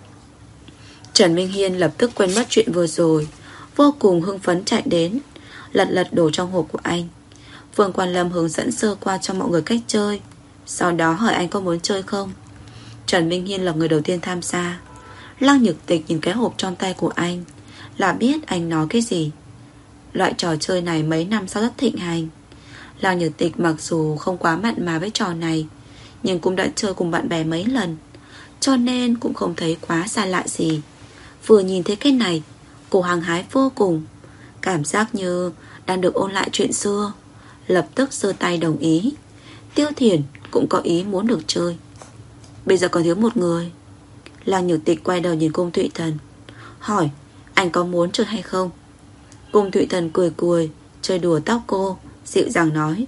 Trần Minh Hiên lập tức quên mất chuyện vừa rồi, vô cùng hưng phấn chạy đến, lật lật đồ trong hộp của anh. Phương Quan Lâm hướng dẫn sơ qua cho mọi người cách chơi, sau đó hỏi anh có muốn chơi không. Trần Minh Hiên là người đầu tiên tham gia. Lăng Nhược Tịch nhìn cái hộp trong tay của anh là biết anh nói cái gì. Loại trò chơi này mấy năm sau rất thịnh hành. Lăng Nhược Tịch mặc dù không quá mặn mà với trò này, nhưng cũng đã chơi cùng bạn bè mấy lần, cho nên cũng không thấy quá xa lạ gì. Vừa nhìn thấy cái này, cô hăng hái vô cùng, cảm giác như đang được ôn lại chuyện xưa. Lập tức giơ tay đồng ý. Tiêu Thiển cũng có ý muốn được chơi. Bây giờ còn thiếu một người. Lăng Nhược Tịch quay đầu nhìn Cung Thụy Thần, hỏi anh có muốn chơi hay không. Cung Thụy Thần cười cười, chơi đùa tóc cô, dịu dàng nói.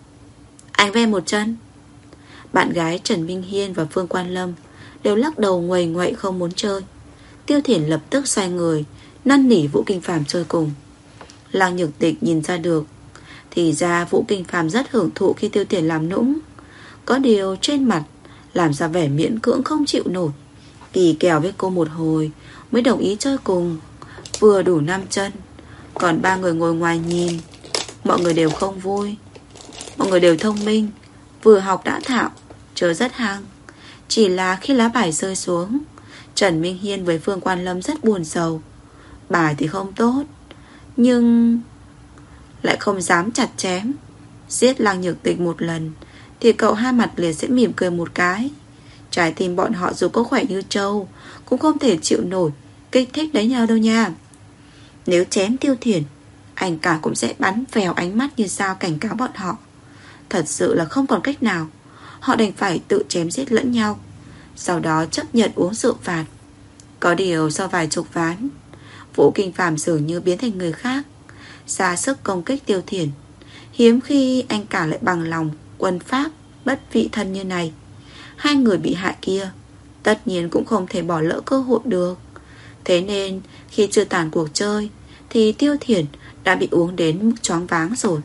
Anh ve một chân. Bạn gái Trần Minh Hiên và Phương Quan Lâm đều lắc đầu nguầy nguậy không muốn chơi. Tiêu Thiển lập tức xoay người, năn nỉ Vũ Kinh Phàm chơi cùng. Lăng Nhược Tịch nhìn ra được, thì ra Vũ Kinh Phàm rất hưởng thụ khi Tiêu Thiển làm nũng. Có điều trên mặt làm ra vẻ miễn cưỡng không chịu nổi, kỳ kèo với cô một hồi mới đồng ý chơi cùng. Vừa đủ năm chân, còn ba người ngồi ngoài nhìn. Mọi người đều không vui. Mọi người đều thông minh, vừa học đã thạo, chơi rất hăng. Chỉ là khi lá bài rơi xuống, Trần Minh Hiên với Phương Quan Lâm rất buồn sầu. Bài thì không tốt, nhưng lại không dám chặt chém. Giết Lăng Nhược Tịch một lần thì cậu hai mặt liền sẽ mỉm cười một cái. Trái tim bọn họ dù có khỏe như trâu cũng không thể chịu nổi kích thích đánh nhau đâu nha. Nếu chém Tiêu Thiển, anh cả cũng sẽ bắn vèo ánh mắt như sao cảnh cáo bọn họ. Thật sự là không còn cách nào, họ đành phải tự chém giết lẫn nhau, sau đó chấp nhận uống rượu phạt. Có điều sau vài chục ván, Vũ Kinh Phàm dường như biến thành người khác, ra sức công kích Tiêu Thiển. Hiếm khi anh cả lại bằng lòng quân pháp bất vị thân như này. Hai người bị hại kia tất nhiên cũng không thể bỏ lỡ cơ hội được. Thế nên khi chưa tàn cuộc chơi thì Tiêu Thiển đã bị uống đến mức choáng váng rồi.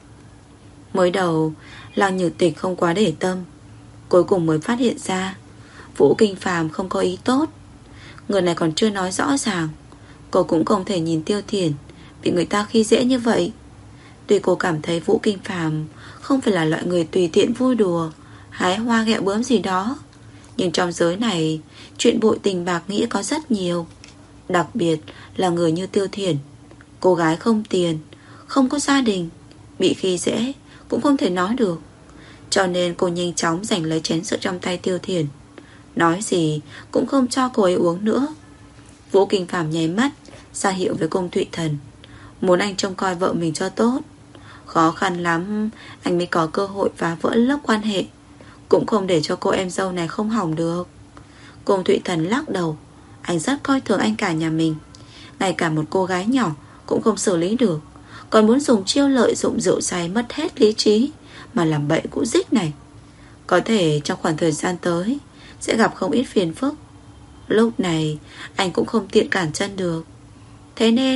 Mới đầu Lăng Nhược Tịch không quá để tâm, cuối cùng mới phát hiện ra Vũ Kinh Phàm không có ý tốt. Người này còn chưa nói rõ ràng, cô cũng không thể nhìn Tiêu Thiển bị người ta khi dễ như vậy. Tuy cô cảm thấy Vũ Kinh Phàm không phải là loại người tùy tiện vui đùa, hái hoa ghẹo bướm gì đó, nhưng trong giới này chuyện bội tình bạc nghĩa có rất nhiều. Đặc biệt là người như Tiêu Thiển, cô gái không tiền, không có gia đình, bị khi dễ cũng không thể nói được. Cho nên cô nhanh chóng giành lấy chén rượu trong tay Tiêu Thiển, nói gì cũng không cho cô ấy uống nữa. Vũ Kinh Phàm nháy mắt ra hiệu với Cung Thụy Thần, muốn anh trông coi vợ mình cho tốt. Khó khăn lắm anh mới có cơ hội phá vỡ lớp quan hệ, cũng không để cho cô em dâu này không hỏng được. Cung Thụy Thần lắc đầu, anh rất coi thường anh cả nhà mình, ngay cả một cô gái nhỏ cũng không xử lý được, còn muốn dùng chiêu lợi dụng rượu say mất hết lý trí mà làm bậy cũ dích này. Có thể trong khoảng thời gian tới sẽ gặp không ít phiền phức. Lúc này anh cũng không tiện cản chân được, thế nên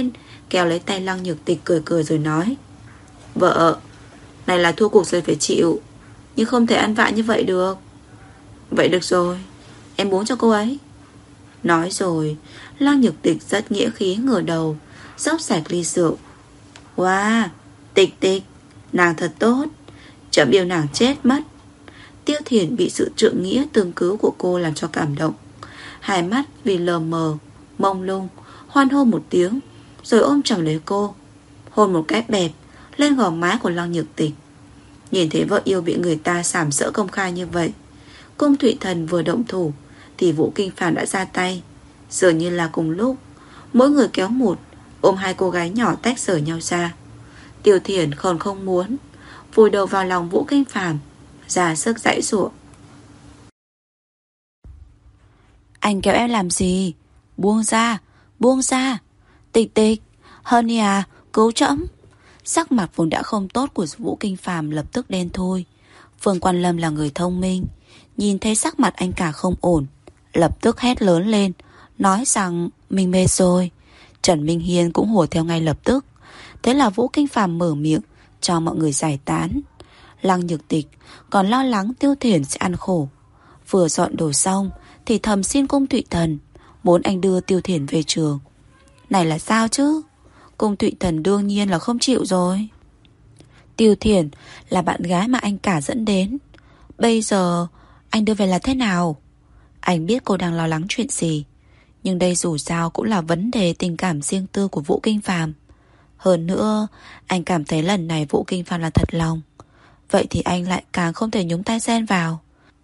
kéo lấy tay Lăng Nhược Tịch cười cười rồi nói: Vợ, này là thua cuộc rồi phải chịu, nhưng không thể ăn vạ như vậy được. Vậy được rồi, em uống cho cô ấy. Nói rồi Lăng Nhược Tịch rất nghĩa khí ngửa đầu rót sạch ly rượu. Wow, Tịch Tịch, nàng thật tốt, chậm yêu nàng chết mất. Tiêu Thiển bị sự trượng nghĩa tương cứu của cô làm cho cảm động, hai mắt vì lờ mờ mông lung hoan hô một tiếng, rồi ôm chầm lấy cô, hôn một cái bẹp lên gò má của Lăng Nhược Tịch. Nhìn thấy vợ yêu bị người ta sàm sỡ công khai như vậy, Cung Thụy Thần vừa động thủ thì Vũ Kinh Phàm đã ra tay. Dường như là cùng lúc, mỗi người kéo một, ôm hai cô gái nhỏ tách rời nhau ra. Tiêu Thiển còn không muốn, vùi đầu vào lòng Vũ Kinh Phàm, ra sức giãy giụa. Anh kéo em làm gì? Buông ra, buông ra. Tịch Tịch, Honey à, cứu trẫm. Sắc mặt vốn đã không tốt của Vũ Kinh Phàm lập tức đen thui. Phương Quan Lâm là người thông minh, nhìn thấy sắc mặt anh cả không ổn, lập tức hét lớn lên, nói rằng mình mệt rồi. Trần Minh Hiên cũng hùa theo ngay lập tức. Thế là Vũ Kinh Phàm mở miệng cho mọi người giải tán. Lăng Nhược Tịch còn lo lắng Tiêu Thiển sẽ ăn khổ, vừa dọn đồ xong thì thầm xin Cung Thụy Thần muốn anh đưa Tiêu Thiển về trường. Này là sao chứ? Cung Thụy Thần đương nhiên là không chịu rồi. Tiêu Thiển là bạn gái mà anh cả dẫn đến, bây giờ anh đưa về là thế nào? Anh biết cô đang lo lắng chuyện gì, nhưng đây dù sao cũng là vấn đề tình cảm riêng tư của Vũ Kinh Phàm. Hơn nữa, anh cảm thấy lần này Vũ Kinh Phàm là thật lòng, vậy thì anh lại càng không thể nhúng tay xen vào,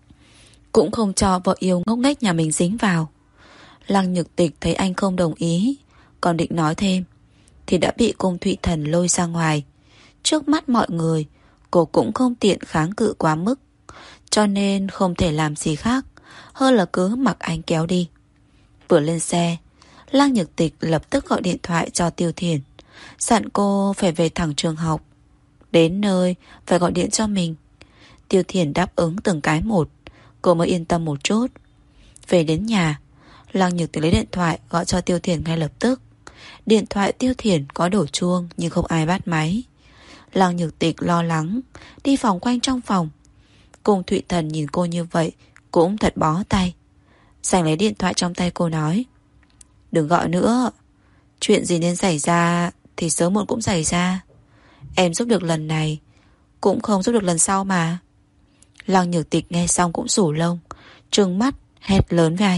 cũng không cho vợ yêu ngốc nghếch nhà mình dính vào. Lăng Nhược Tịch thấy anh không đồng ý, còn định nói thêm thì đã bị Cung Thụy Thần lôi ra ngoài. Trước mắt mọi người, cô cũng không tiện kháng cự quá mức, cho nên không thể làm gì khác hơn là cứ mặc anh kéo đi. Vừa lên xe, Lăng Nhược Tịch lập tức gọi điện thoại cho Tiêu Thiển, dặn cô phải về thẳng trường học, đến nơi phải gọi điện cho mình. Tiêu Thiển đáp ứng từng cái một, cô mới yên tâm một chút. Về đến nhà, Lăng Nhược Tịch lấy điện thoại gọi cho Tiêu Thiển ngay lập tức. Điện thoại Tiêu Thiển có đổ chuông nhưng không ai bắt máy. Lăng Nhược Tịch lo lắng đi vòng quanh trong phòng. Cung Thụy Thần nhìn cô như vậy cũng thật bó tay. Giành lấy điện thoại trong tay cô nói: Đừng gọi nữa, chuyện gì nên xảy ra thì sớm muộn cũng xảy ra. Em giúp được lần này cũng không giúp được lần sau mà. Lăng Nhược Tịch nghe xong cũng rủ lông, trừng mắt hét lớn với anh: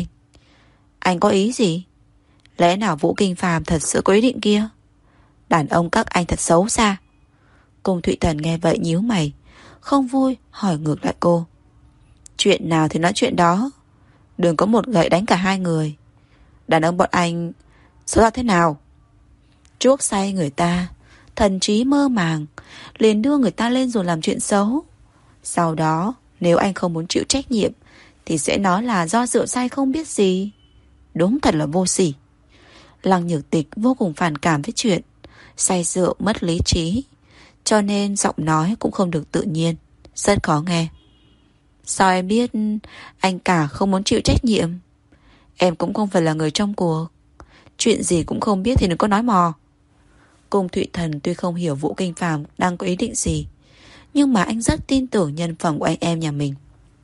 Anh có ý gì? Lẽ nào Vũ Kinh Phàm thật sự có ý định kia? Đàn ông các anh thật xấu xa. Cung Thụy Thần nghe vậy nhíu mày, không vui hỏi ngược lại cô: Chuyện nào thì nói chuyện đó, đừng có một gậy đánh cả hai người. Đàn ông bọn anh xấu xa thế nào? Chuốc say người ta, thần trí mơ màng, liền đưa người ta lên rồi làm chuyện xấu. Sau đó nếu anh không muốn chịu trách nhiệm thì sẽ nói là do rượu say không biết gì. Đúng thật là vô sỉ. Lăng Nhược Tịch vô cùng phản cảm với chuyện say rượu mất lý trí, cho nên giọng nói cũng không được tự nhiên, rất khó nghe. Sao em biết anh cả không muốn chịu trách nhiệm? Em cũng không phải là người trong cuộc, chuyện gì cũng không biết thì đừng có nói mò. Cung Thụy Thần tuy không hiểu Vũ Kinh Phàm đang có ý định gì, nhưng mà anh rất tin tưởng nhân phẩm của anh em nhà mình.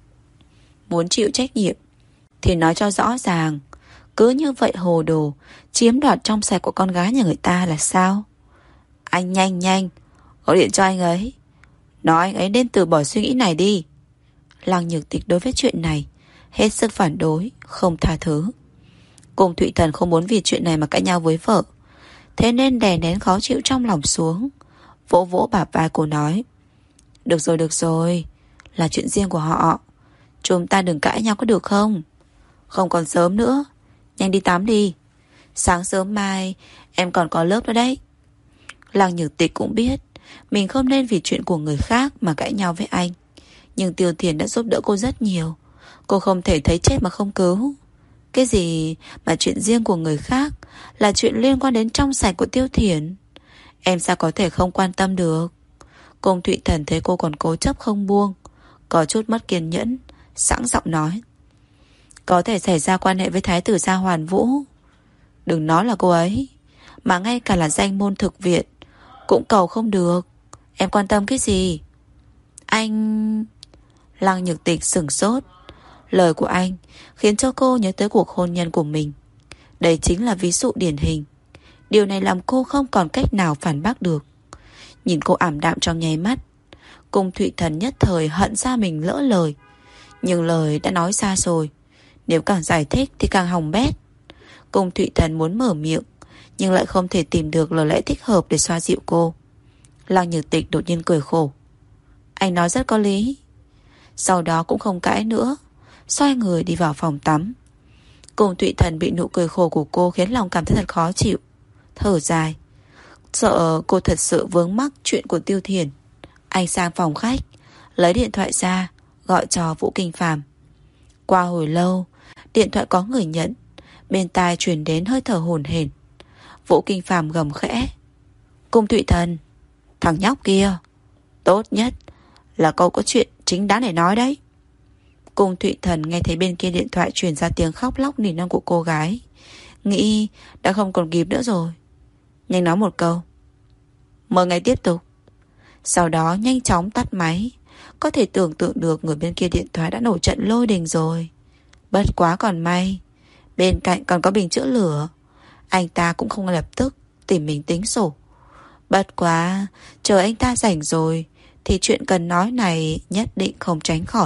Muốn chịu trách nhiệm thì nói cho rõ ràng, cứ như vậy hồ đồ chiếm đoạt trong sạch của con gái nhà người ta là sao? Anh nhanh nhanh gọi điện cho anh ấy, nói anh ấy nên từ bỏ suy nghĩ này đi. Lăng Nhược Tịch đối với chuyện này hết sức phản đối, không tha thứ. Cung Thụy Thần không muốn vì chuyện này mà cãi nhau với vợ, thế nên đè nén khó chịu trong lòng xuống, vỗ vỗ bả vai cô nói: Được rồi được rồi, là chuyện riêng của họ, chúng ta đừng cãi nhau có được không? Không còn sớm nữa, nhanh đi tắm đi, sáng sớm mai em còn có lớp nữa đấy. Lăng Nhược Tịch cũng biết mình không nên vì chuyện của người khác mà cãi nhau với anh, nhưng Tiêu Thiển đã giúp đỡ cô rất nhiều, cô không thể thấy chết mà không cứu. Cái gì mà chuyện riêng của người khác là chuyện liên quan đến trong sạch của Tiêu Thiển, em sao có thể không quan tâm được? Cung Thụy Thần thấy cô còn cố chấp không buông, có chút mất kiên nhẫn, sẵn giọng nói: Có thể xảy ra quan hệ với thái tử Gia Hoàn Vũ. Đừng nói là cô ấy, mà ngay cả là danh môn thực viện cũng cầu không được. Em quan tâm cái gì? Anh... Lăng Nhược Tịch sửng sốt. Lời của anh khiến cho cô nhớ tới cuộc hôn nhân của mình. Đây chính là ví dụ điển hình. Điều này làm cô không còn cách nào phản bác được. Nhìn cô ảm đạm trong nháy mắt, Cung Thụy Thần nhất thời hận ra mình lỡ lời. Nhưng lời đã nói ra rồi, nếu càng giải thích thì càng hỏng bét. Cung Thụy Thần muốn mở miệng, nhưng lại không thể tìm được lời lẽ thích hợp để xoa dịu cô. Lăng Nhược Tịch đột nhiên cười khổ. Anh nói rất có lý. Sau đó cũng không cãi nữa, xoay người đi vào phòng tắm. Cung Thụy Thần bị nụ cười khổ của cô khiến lòng cảm thấy thật khó chịu. Thở dài, sợ cô thật sự vướng mắc chuyện của Tiêu Thiền. Anh sang phòng khách, lấy điện thoại ra, gọi cho Vũ Kinh Phàm. Qua hồi lâu, điện thoại có người nhận. Bên tai truyền đến hơi thở hổn hển. Vũ Kinh Phàm gầm khẽ. Cung Thụy Thần, thằng nhóc kia, tốt nhất là cậu có chuyện chính đáng để nói đấy. Cung Thụy Thần nghe thấy bên kia điện thoại truyền ra tiếng khóc lóc nỉ non của cô gái, nghĩ đã không còn kịp nữa rồi, nhanh nói một câu. Mời ngày tiếp tục. Sau đó nhanh chóng tắt máy. Có thể tưởng tượng được người bên kia điện thoại đã nổi trận lôi đình rồi. Bất quá còn may, bên cạnh còn có bình chữa lửa. Anh ta cũng không lập tức tìm mình tính sổ. Bất quá, chờ anh ta rảnh rồi thì chuyện cần nói này nhất định không tránh khỏi.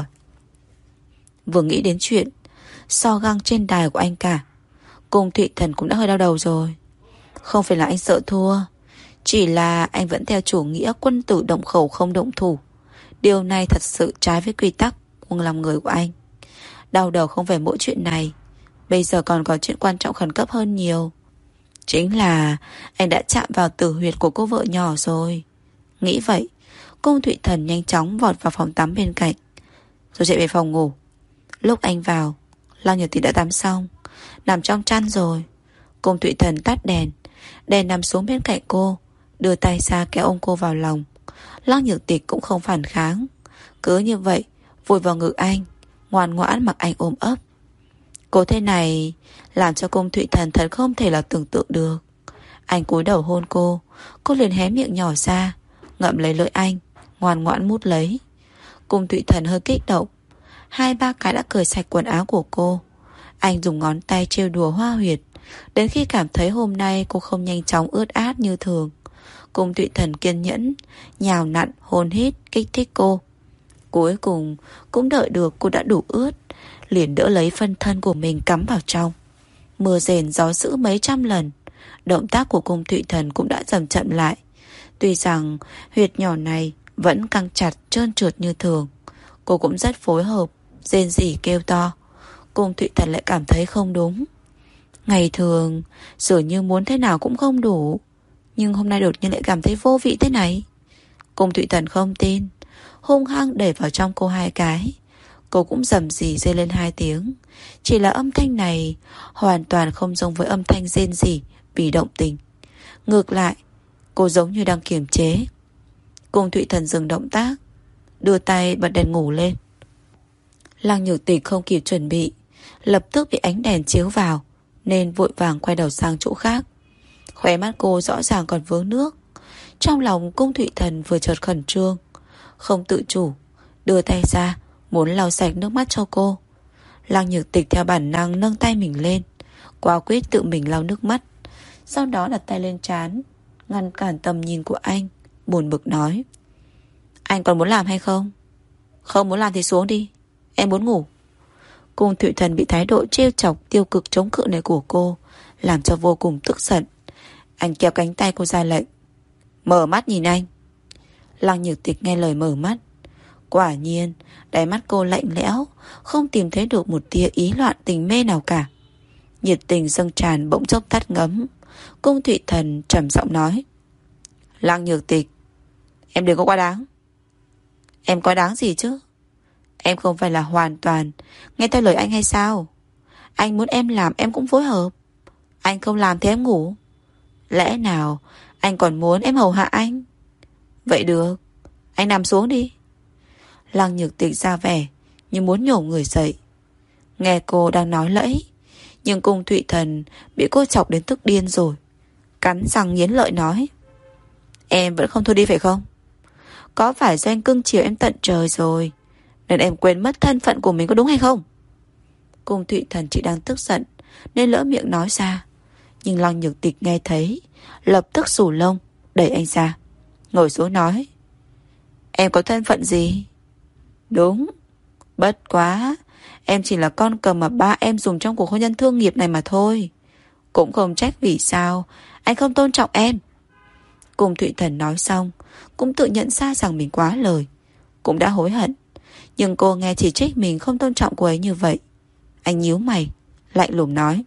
Vừa nghĩ đến chuyện so găng trên đài của anh cả, Cung Thụy Thần cũng đã hơi đau đầu rồi. Không phải là anh sợ thua, chỉ là anh vẫn theo chủ nghĩa quân tử động khẩu không động thủ. Điều này thật sự trái với quy tắc của lòng người của anh. Đau đầu không phải mỗi chuyện này, bây giờ còn có chuyện quan trọng khẩn cấp hơn nhiều. Chính là anh đã chạm vào tử huyệt của cô vợ nhỏ rồi. Nghĩ vậy, Cung Thụy Thần nhanh chóng vọt vào phòng tắm bên cạnh, rồi chạy về phòng ngủ. Lúc anh vào, Lăng Nhược Tịch đã tắm xong, nằm trong chăn rồi. Cung Thụy Thần tắt đèn, đèn nằm xuống bên cạnh cô, đưa tay ra kéo ôm cô vào lòng. Lăng Nhược Tịch cũng không phản kháng, cứ như vậy vùi vào ngực anh, ngoan ngoãn mặc anh ôm ấp. Cô thế này làm cho Cung Thụy Thần thật không thể là tưởng tượng được. Anh cúi đầu hôn cô, cô liền hé miệng nhỏ ra, ngậm lấy lưỡi anh, ngoan ngoãn mút lấy. Cung Thụy Thần hơi kích động, hai ba cái đã cởi sạch quần áo của cô. Anh dùng ngón tay trêu đùa hoa huyệt, đến khi cảm thấy hôm nay cô không nhanh chóng ướt át như thường, Cung Thụy Thần kiên nhẫn nhào nặn hôn hít kích thích cô. Cuối cùng cũng đợi được cô đã đủ ướt, liền đỡ lấy phân thân của mình cắm vào trong. Mưa rền gió dữ mấy trăm lần, động tác của Cung Thụy Thần cũng đã dần chậm lại. Tuy rằng huyệt nhỏ này vẫn căng chặt trơn trượt như thường, cô cũng rất phối hợp, rên rỉ kêu to. Cung Thụy Thần lại cảm thấy không đúng. Ngày thường dường như muốn thế nào cũng không đủ, nhưng hôm nay đột nhiên lại cảm thấy vô vị thế này. Cung Thụy Thần không tin, hung hăng đẩy vào trong cô hai cái. Cô cũng rầm rì rên lên hai tiếng. Chỉ là âm thanh này hoàn toàn không giống với âm thanh rên rỉ vì động tình. Ngược lại, cô giống như đang kiềm chế. Cung Thụy Thần dừng động tác, đưa tay bật đèn ngủ lên. Lăng Nhược Tịch không kịp chuẩn bị, lập tức bị ánh đèn chiếu vào, nên vội vàng quay đầu sang chỗ khác. Khóe mắt cô rõ ràng còn vướng nước. Trong lòng Cung Thụy Thần vừa chợt khẩn trương, không tự chủ đưa tay ra muốn lau sạch nước mắt cho cô. Lăng Nhược Tịch theo bản năng nâng tay mình lên, quả quyết tự mình lau nước mắt, sau đó đặt tay lên trán, ngăn cản tầm nhìn của anh, buồn bực nói: Anh còn muốn làm hay không? Không muốn làm thì xuống đi, em muốn ngủ. Cung Thụy Thần bị thái độ trêu chọc tiêu cực chống cự này của cô làm cho vô cùng tức giận. Anh kéo cánh tay cô ra lệnh: Mở mắt nhìn anh. Lăng Nhược Tịch nghe lời mở mắt. Quả nhiên đáy mắt cô lạnh lẽo, không tìm thấy được một tia ý loạn tình mê nào cả. Nhiệt tình dâng tràn bỗng chốc tắt ngấm. Cung Thụy Thần trầm giọng nói: Lăng Nhược Tịch, em đừng có quá đáng. Em quá đáng gì chứ? Em không phải là hoàn toàn nghe theo lời anh hay sao? Anh muốn em làm em cũng phối hợp. Anh không làm thì em ngủ. Lẽ nào anh còn muốn em hầu hạ anh? Vậy được, anh nằm xuống đi. Lăng Nhược Tịch ra vẻ như muốn nhổ người dậy. Nghe cô đang nói lẫy, nhưng Cung Thụy Thần bị cô chọc đến tức điên rồi. Cắn răng nghiến lợi nói: Em vẫn không thôi đi phải không? Có phải do anh cưng chiều em tận trời rồi nên em quên mất thân phận của mình, có đúng hay không? Cung Thụy Thần chỉ đang tức giận nên lỡ miệng nói ra, nhưng Lăng Nhược Tịch nghe thấy lập tức xù lông, đẩy anh ra, ngồi xuống nói: Em có thân phận gì? Đúng, bất quá em chỉ là con cờ mà ba em dùng trong cuộc hôn nhân thương nghiệp này mà thôi. Cũng không trách vì sao anh không tôn trọng em. Cung Thụy Thần nói xong cũng tự nhận ra rằng mình quá lời, cũng đã hối hận. Nhưng cô nghe chỉ trích mình không tôn trọng cô ấy như vậy. Anh nhíu mày, lạnh lùng nói: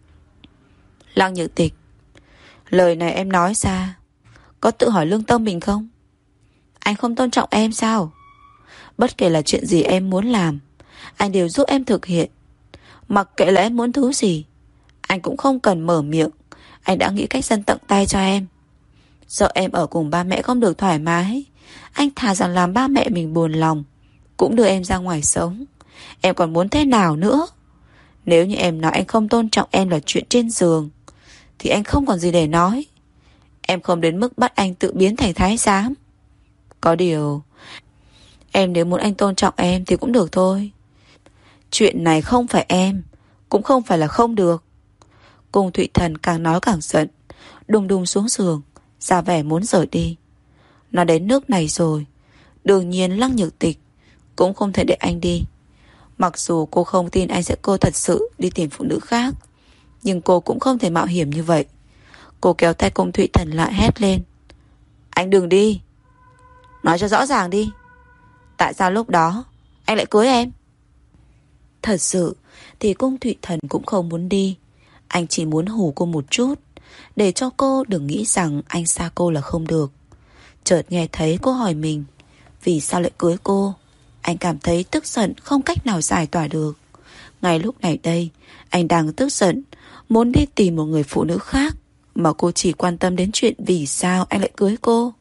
Lăng Nhược Tịch, lời này em nói ra có tự hỏi lương tâm mình không? Anh không tôn trọng em sao? Bất kể là chuyện gì em muốn làm, anh đều giúp em thực hiện. Mặc kệ là em muốn thứ gì, anh cũng không cần mở miệng, anh đã nghĩ cách dâng tận tay cho em. Sợ em ở cùng ba mẹ không được thoải mái, anh thà rằng làm ba mẹ mình buồn lòng, cũng đưa em ra ngoài sống. Em còn muốn thế nào nữa? Nếu như em nói anh không tôn trọng em là chuyện trên giường, thì anh không còn gì để nói. Em không đến mức bắt anh tự biến thành thái giám. Có điều, em nếu muốn anh tôn trọng em thì cũng được thôi. Chuyện này không phải em, cũng không phải là không được. Cung Thụy Thần càng nói càng giận, đùng đùng xuống giường, ra vẻ muốn rời đi. Nó đến nước này rồi, đương nhiên Lăng Nhược Tịch cũng không thể để anh đi. Mặc dù cô không tin anh sẽ cô thật sự đi tìm phụ nữ khác, nhưng cô cũng không thể mạo hiểm như vậy. Cô kéo tay Cung Thụy Thần lại, hét lên: Anh đừng đi. Nói cho rõ ràng đi, tại sao lúc đó anh lại cưới em? Thật sự thì Cung Thụy Thần cũng không muốn đi. Anh chỉ muốn hù cô một chút, để cho cô đừng nghĩ rằng anh xa cô là không được. Chợt nghe thấy cô hỏi mình vì sao lại cưới cô, anh cảm thấy tức giận không cách nào giải tỏa được. Ngay lúc này đây, anh đang tức giận, muốn đi tìm một người phụ nữ khác, mà cô chỉ quan tâm đến chuyện vì sao anh lại cưới cô.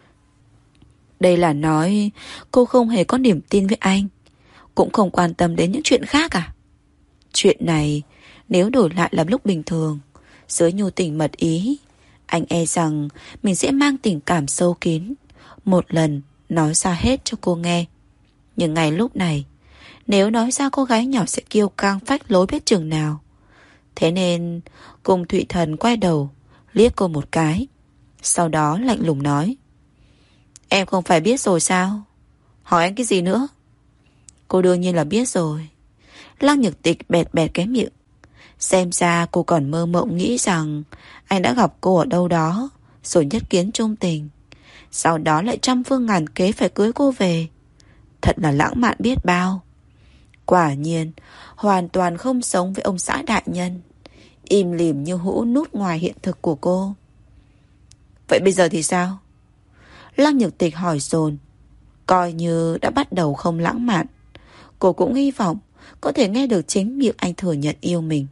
Đây là nói cô không hề có niềm tin với anh, cũng không quan tâm đến những chuyện khác à? Chuyện này nếu đổi lại làm lúc bình thường, dưới nhu tình mật ý, anh e rằng mình sẽ mang tình cảm sâu kín, một lần nói ra hết cho cô nghe. Nhưng ngay lúc này, nếu nói ra cô gái nhỏ sẽ kiêu căng phách lối biết chừng nào. Thế nên Cung Thụy Thần quay đầu liếc cô một cái, sau đó lạnh lùng nói: Em không phải biết rồi sao? Hỏi anh cái gì nữa? Cô đương nhiên là biết rồi. Lăng Nhược Tịch bẹt bẹt cái miệng. Xem ra cô còn mơ mộng nghĩ rằng anh đã gặp cô ở đâu đó, rồi nhất kiến trung tình, sau đó lại trăm phương ngàn kế phải cưới cô về. Thật là lãng mạn biết bao. Quả nhiên hoàn toàn không sống với ông xã đại nhân, im lìm như hũ nút ngoài hiện thực của cô. Vậy bây giờ thì sao? Lăng Nhược Tịch hỏi dồn. Coi như đã bắt đầu không lãng mạn, cô cũng hy vọng có thể nghe được chính miệng anh thừa nhận yêu mình.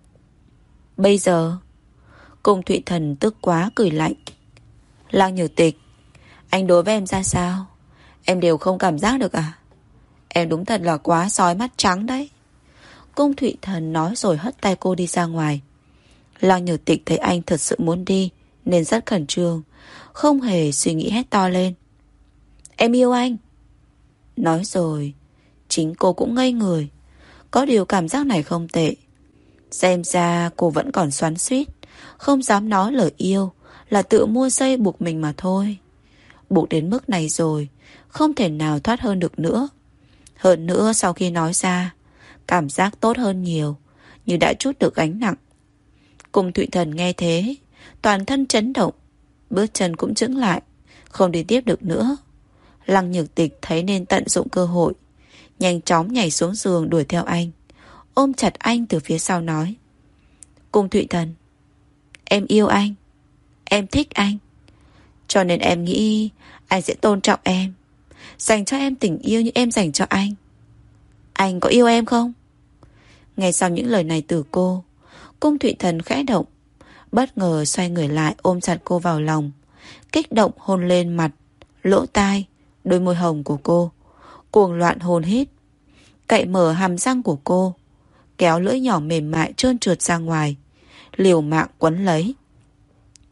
Bây giờ? Cung Thụy Thần tức quá cười lạnh. Lăng Nhược Tịch, anh đối với em ra sao, em đều không cảm giác được à? Em đúng thật là quá sói mắt trắng đấy. Cung Thụy Thần nói rồi hất tay cô đi ra ngoài. Lăng Nhược Tịch thấy anh thật sự muốn đi nên rất khẩn trương, không hề suy nghĩ hét to lên: Em yêu anh. Nói rồi chính cô cũng ngây người. Có điều cảm giác này không tệ. Xem ra cô vẫn còn xoắn xuýt, không dám nói lời yêu, là tự mua dây buộc mình mà thôi. Buộc đến mức này rồi, không thể nào thoát hơn được nữa. Hơn nữa sau khi nói ra, cảm giác tốt hơn nhiều, như đã trút được gánh nặng. Cung Thụy Thần nghe thế, toàn thân chấn động, bước chân cũng chững lại, không đi tiếp được nữa. Lăng Nhược Tịch thấy nên tận dụng cơ hội, nhanh chóng nhảy xuống giường đuổi theo anh, ôm chặt anh từ phía sau nói: Cung Thụy Thần, em yêu anh, em thích anh, cho nên em nghĩ anh sẽ tôn trọng em, dành cho em tình yêu như em dành cho anh. Anh có yêu em không? Nghe xong những lời này từ cô, Cung Thụy Thần khẽ động, bất ngờ xoay người lại ôm chặt cô vào lòng, kích động hôn lên mặt, lỗ tai, đôi môi hồng của cô, cuồng loạn hôn hít, cậy mở hàm răng của cô, kéo lưỡi nhỏ mềm mại trơn trượt ra ngoài, liều mạng quấn lấy.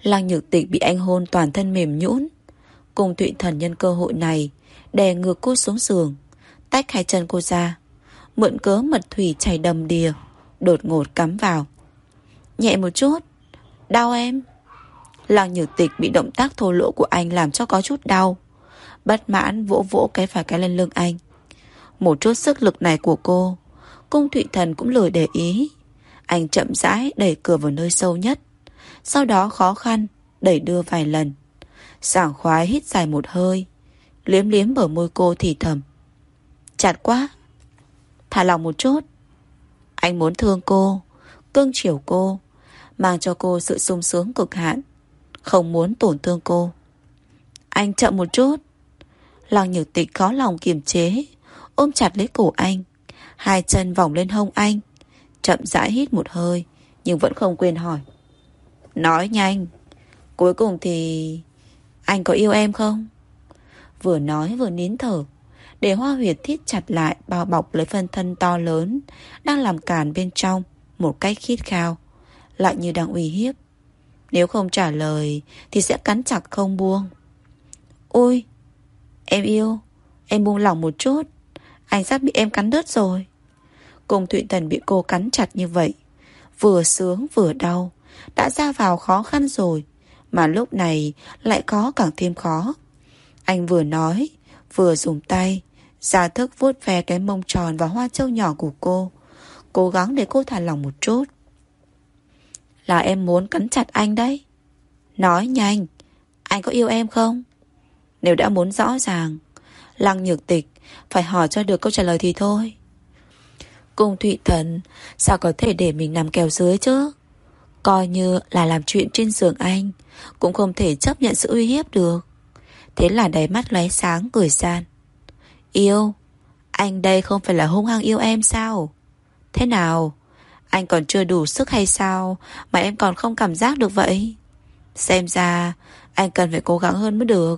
Lăng Nhược Tịch bị anh hôn toàn thân mềm nhũn. Cung Thụy Thần nhân cơ hội này đè ngược cô xuống giường, tách hai chân cô ra, mượn cớ mật thủy chảy đầm đìa, đột ngột cắm vào. Nhẹ một chút. Đau em. Lăng Nhược Tịch bị động tác thô lỗ của anh làm cho có chút đau, bất mãn vỗ vỗ cái phải cái lên lưng anh. Một chút sức lực này của cô, Cung Thụy Thần cũng lười để ý. Anh chậm rãi đẩy cửa vào nơi sâu nhất, sau đó khó khăn đẩy đưa vài lần. Sảng khoái hít dài một hơi, liếm liếm bờ môi cô thì thầm. Chặt quá. Thả lỏng một chút. Anh muốn thương cô, cưng chiều cô, mang cho cô sự sung sướng cực hạn, không muốn tổn thương cô. Anh chậm một chút. Lăng Nhược Tịch khó lòng kiềm chế, ôm chặt lấy cổ anh, hai chân vòng lên hông anh, chậm rãi hít một hơi, nhưng vẫn không quên hỏi. Nói nhanh. Cuối cùng thì anh có yêu em không? Vừa nói vừa nín thở, để hoa huyệt thít chặt lại, bao bọc lấy phân thân to lớn đang làm cản bên trong một cách khít khao, lại như đang uy hiếp. Nếu không trả lời thì sẽ cắn chặt không buông. Ôi, em yêu, em buông lỏng một chút, anh sắp bị em cắn đứt rồi. Cung Thụy Thần bị cô cắn chặt như vậy, vừa sướng vừa đau, đã ra vào khó khăn rồi, mà lúc này lại có càng thêm khó. Anh vừa nói vừa dùng tay ra thức vuốt ve cái mông tròn và hoa trâu nhỏ của cô, cố gắng để cô thả lỏng một chút. Là em muốn cắn chặt anh đấy. Nói nhanh. Anh có yêu em không? Nếu đã muốn rõ ràng, Lăng Nhược Tịch phải hỏi cho được câu trả lời thì thôi. Cung Thụy Thần sao có thể để mình nằm kèo dưới chứ? Coi như là làm chuyện trên giường anh, cũng không thể chấp nhận sự uy hiếp được. Thế là đáy mắt lóe sáng cười gian. Yêu, anh đây không phải là hung hăng yêu em sao? Thế nào? Anh còn chưa đủ sức hay sao mà em còn không cảm giác được vậy? Xem ra anh cần phải cố gắng hơn mới được.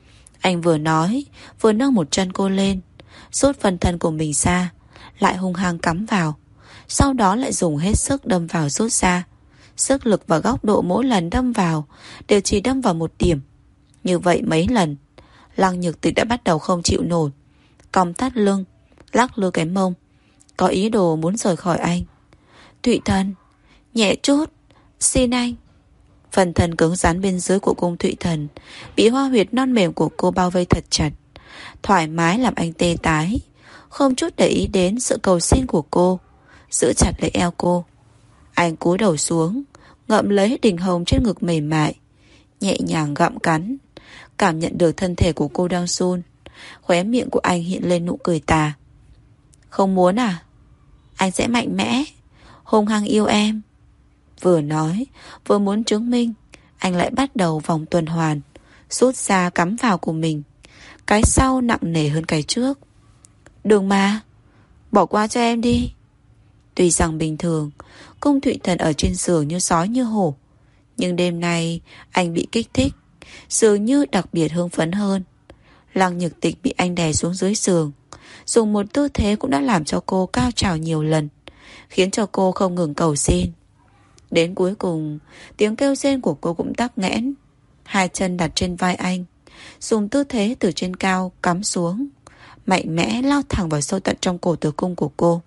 Anh vừa nói vừa nâng một chân cô lên, rút phần thân của mình ra, lại hung hăng cắm vào, sau đó lại dùng hết sức đâm vào rút ra. Sức lực và góc độ mỗi lần đâm vào đều chỉ đâm vào một điểm. Như vậy mấy lần, Lăng Nhược Tịch đã bắt đầu không chịu nổi, cong thắt lưng, lắc lư cái mông, có ý đồ muốn rời khỏi anh. Thụy Thần, nhẹ chút, xin anh. Phần thân cứng rắn bên dưới của Cung Thụy Thần bị hoa huyệt non mềm của cô bao vây thật chặt, thoải mái làm anh tê tái, không chút để ý đến sự cầu xin của cô, giữ chặt lấy eo cô. Anh cúi đầu xuống, ngậm lấy đỉnh hồng trên ngực mềm mại, nhẹ nhàng gặm cắn, cảm nhận được thân thể của cô đang run. Khóe miệng của anh hiện lên nụ cười tà. Không muốn à? Anh sẽ mạnh mẽ, hung hăng yêu em. Vừa nói vừa muốn chứng minh, anh lại bắt đầu vòng tuần hoàn, rút ra cắm vào của mình, cái sau nặng nề hơn cái trước. Đừng mà, bỏ qua cho em đi. Tuy rằng bình thường Cung Thụy Thần ở trên giường như sói như hổ, nhưng đêm nay anh bị kích thích, dường như đặc biệt hưng phấn hơn. Lăng Nhược Tịch bị anh đè xuống dưới giường, dùng một tư thế cũng đã làm cho cô cao trào nhiều lần, khiến cho cô không ngừng cầu xin. Đến cuối cùng, tiếng kêu rên của cô cũng tắc nghẽn. Hai chân đặt trên vai anh, dùng tư thế từ trên cao cắm xuống, mạnh mẽ lao thẳng vào sâu tận trong cổ tử cung của cô.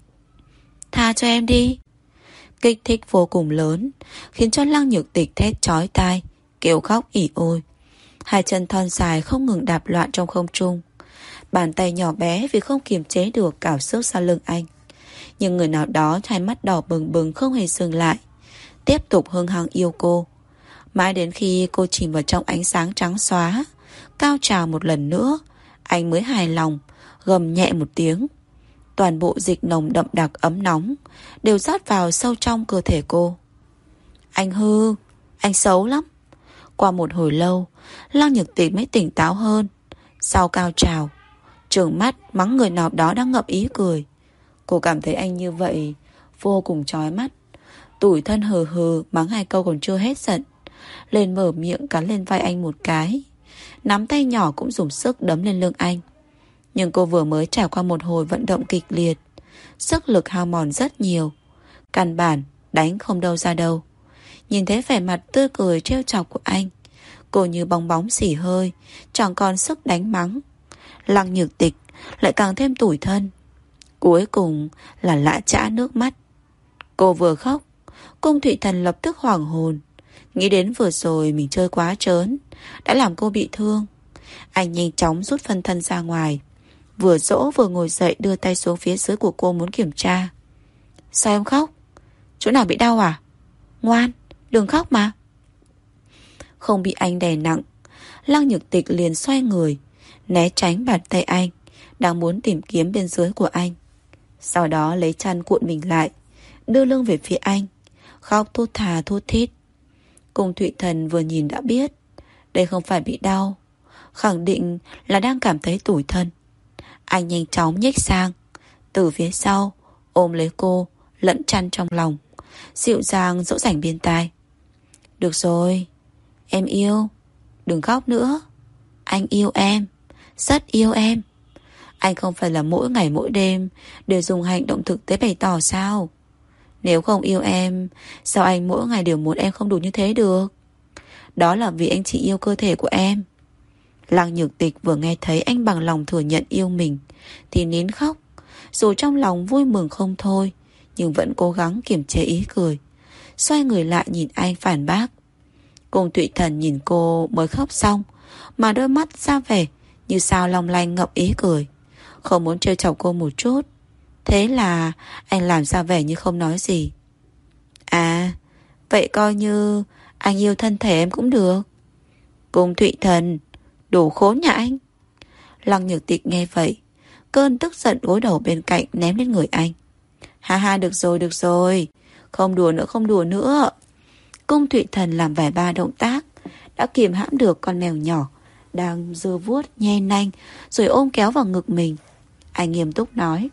Tha cho em đi. Kích thích vô cùng lớn, khiến cho Lăng Nhược Tịch thét chói tai, kêu khóc ỉ ôi. Hai chân thon dài không ngừng đạp loạn trong không trung. Bàn tay nhỏ bé vì không kiềm chế được cào xước sau lưng anh. Nhưng người nào đó hai mắt đỏ bừng bừng không hề dừng lại, tiếp tục hung hăng yêu cô, mãi đến khi cô chìm vào trong ánh sáng trắng xóa, cao trào một lần nữa, anh mới hài lòng, gầm nhẹ một tiếng. Toàn bộ dịch nồng đậm đặc ấm nóng đều rót vào sâu trong cơ thể cô. Anh hư, anh xấu lắm. Qua một hồi lâu, Lăng Nhược Tịch mới tỉnh táo hơn. Sau cao trào, trừng mắt mắng người nào đó đang ngậm ý cười. Cô cảm thấy anh như vậy vô cùng chói mắt, tủi thân hừ hừ mắng hai câu còn chưa hết giận, lên mở miệng cắn lên vai anh một cái, nắm tay nhỏ cũng dùng sức đấm lên lưng anh. Nhưng cô vừa mới trải qua một hồi vận động kịch liệt, sức lực hao mòn rất nhiều, căn bản đánh không đâu ra đâu. Nhìn thấy vẻ mặt tươi cười trêu chọc của anh, cô như bong bóng xỉ hơi, chẳng còn sức đánh mắng. Lăng Nhược Tịch lại càng thêm tủi thân. Cuối cùng là lã chã nước mắt. Cô vừa khóc, Cung Thụy Thần lập tức hoảng hồn, nghĩ đến vừa rồi mình chơi quá trớn, đã làm cô bị thương. Anh nhanh chóng rút phân thân ra ngoài, vừa dỗ vừa ngồi dậy, đưa tay xuống phía dưới của cô muốn kiểm tra. Sao em khóc? Chỗ nào bị đau à? Ngoan, đừng khóc mà. Không bị anh đè nặng, Lăng Nhược Tịch liền xoay người, né tránh bàn tay anh, đang muốn tìm kiếm bên dưới của anh. Sau đó lấy chăn cuộn mình lại, đưa lưng về phía anh, khóc thút thà thút thít. Cung Thụy Thần vừa nhìn đã biết đây không phải bị đau, khẳng định là đang cảm thấy tủi thân. Anh nhanh chóng nhích sang, từ phía sau ôm lấy cô lẫn chăn trong lòng, dịu dàng dỗ dành bên tai. Được rồi, em yêu, đừng khóc nữa. Anh yêu em, rất yêu em. Anh không phải là mỗi ngày mỗi đêm đều dùng hành động thực tế bày tỏ sao? Nếu không yêu em, sao anh mỗi ngày đều muốn em không đủ như thế được? Đó là vì anh chỉ yêu cơ thể của em. Lăng Nhược Tịch vừa nghe thấy anh bằng lòng thừa nhận yêu mình thì nín khóc, dù trong lòng vui mừng không thôi, nhưng vẫn cố gắng kiềm chế ý cười. Xoay người lại nhìn anh phản bác. Cung Thụy Thần nhìn cô mới khóc xong mà đôi mắt ra vẻ như sao long lanh ngậm ý cười, không muốn trêu chọc cô một chút. Thế là anh làm ra vẻ như không nói gì. À, vậy coi như anh yêu thân thể em cũng được. Cung Thụy Thần, đủ khốn nhà anh. Lăng Nhược Tịch nghe vậy, cơn tức giận gối đầu bên cạnh ném lên người anh. Ha ha, được rồi, được rồi, không đùa nữa, không đùa nữa. Cung Thụy Thần làm vài ba động tác, đã kiềm hãm được con mèo nhỏ đang giơ vuốt nhe nanh, rồi ôm kéo vào ngực mình. Anh nghiêm túc nói,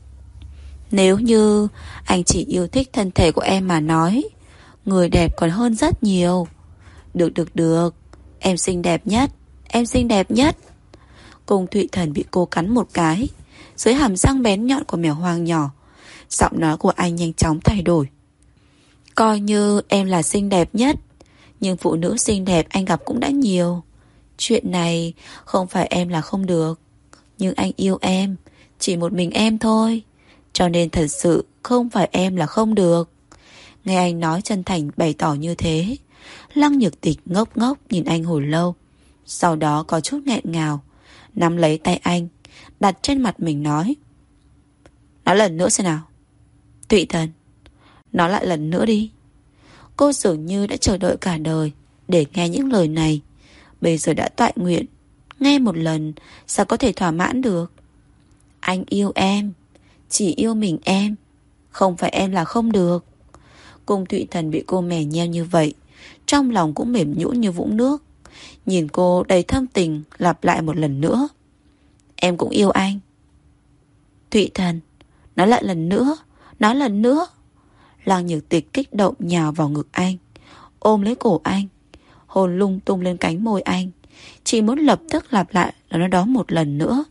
nếu như anh chỉ yêu thích thân thể của em mà nói, người đẹp còn hơn rất nhiều. Được được được, em xinh đẹp nhất, em xinh đẹp nhất. Cung Thụy Thần bị cô cắn một cái, dưới hàm răng bén nhọn của mèo hoang nhỏ. Giọng nói của anh nhanh chóng thay đổi. Coi như em là xinh đẹp nhất, nhưng phụ nữ xinh đẹp anh gặp cũng đã nhiều. Chuyện này không phải em là không được, nhưng anh yêu em, chỉ một mình em thôi, cho nên thật sự không phải em là không được. Nghe anh nói chân thành bày tỏ như thế, Lăng Nhược Tịch ngốc ngốc nhìn anh hồi lâu, sau đó có chút nghẹn ngào, nắm lấy tay anh, đặt trên mặt mình nói, nói lần nữa xem nào. Thụy Thần, nói lại lần nữa đi. Cô dường như đã chờ đợi cả đời để nghe những lời này, bây giờ đã toại nguyện, nghe một lần sao có thể thỏa mãn được. Anh yêu em, chỉ yêu mình em, không phải em là không được. Cung Thụy Thần bị cô mè nheo như vậy, trong lòng cũng mềm nhũn như vũng nước. Nhìn cô đầy thâm tình, lặp lại một lần nữa, em cũng yêu anh. Thụy Thần, nói lại lần nữa, nói lần nữa. Lăng Nhược Tịch kích động nhào vào ngực anh, ôm lấy cổ anh, hôn lung tung lên cánh môi anh, chỉ muốn lập tức lặp lại là nó đó một lần nữa.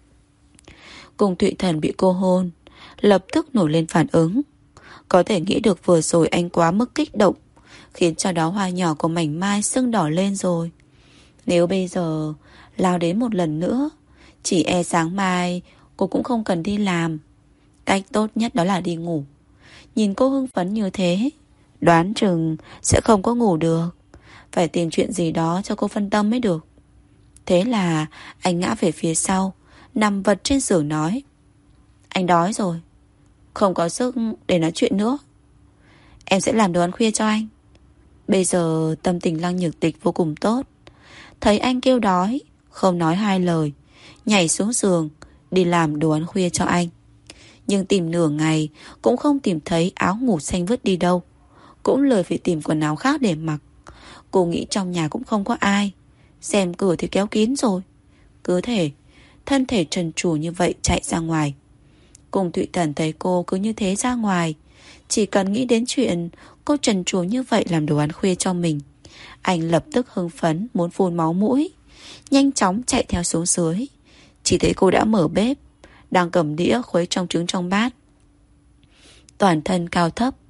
Cung Thụy Thần bị cô hôn, lập tức nổi lên phản ứng. Có thể nghĩ được vừa rồi anh quá mức kích động, khiến cho đó hoa nhỏ của mảnh mai sưng đỏ lên rồi. Nếu bây giờ lao đến một lần nữa, chỉ e sáng mai cô cũng không cần đi làm. Cách tốt nhất đó là đi ngủ. Nhìn cô hưng phấn như thế, đoán chừng sẽ không có ngủ được, phải tìm chuyện gì đó cho cô phân tâm mới được. Thế là anh ngã về phía sau, nằm vật trên giường nói, anh đói rồi, không có sức để nói chuyện nữa. Em sẽ làm đồ ăn khuya cho anh. Bây giờ tâm tình Lăng Nhược Tịch vô cùng tốt. Thấy anh kêu đói, không nói hai lời, nhảy xuống giường đi làm đồ ăn khuya cho anh. Nhưng tìm nửa ngày cũng không tìm thấy áo ngủ xanh vứt đi đâu, cũng lười phải tìm quần áo khác để mặc. Cô nghĩ trong nhà cũng không có ai, xem cửa thì kéo kín rồi, cứ thể thân thể trần trụi như vậy chạy ra ngoài. Cung Thụy Thần thấy cô cứ như thế ra ngoài, chỉ cần nghĩ đến chuyện cô trần trụi như vậy làm đồ ăn khuya cho mình, anh lập tức hưng phấn muốn phun máu mũi, nhanh chóng chạy theo xuống dưới. Chỉ thấy cô đã mở bếp, đang cầm đĩa khuấy trong trứng trong bát. Toàn thân cao thấp,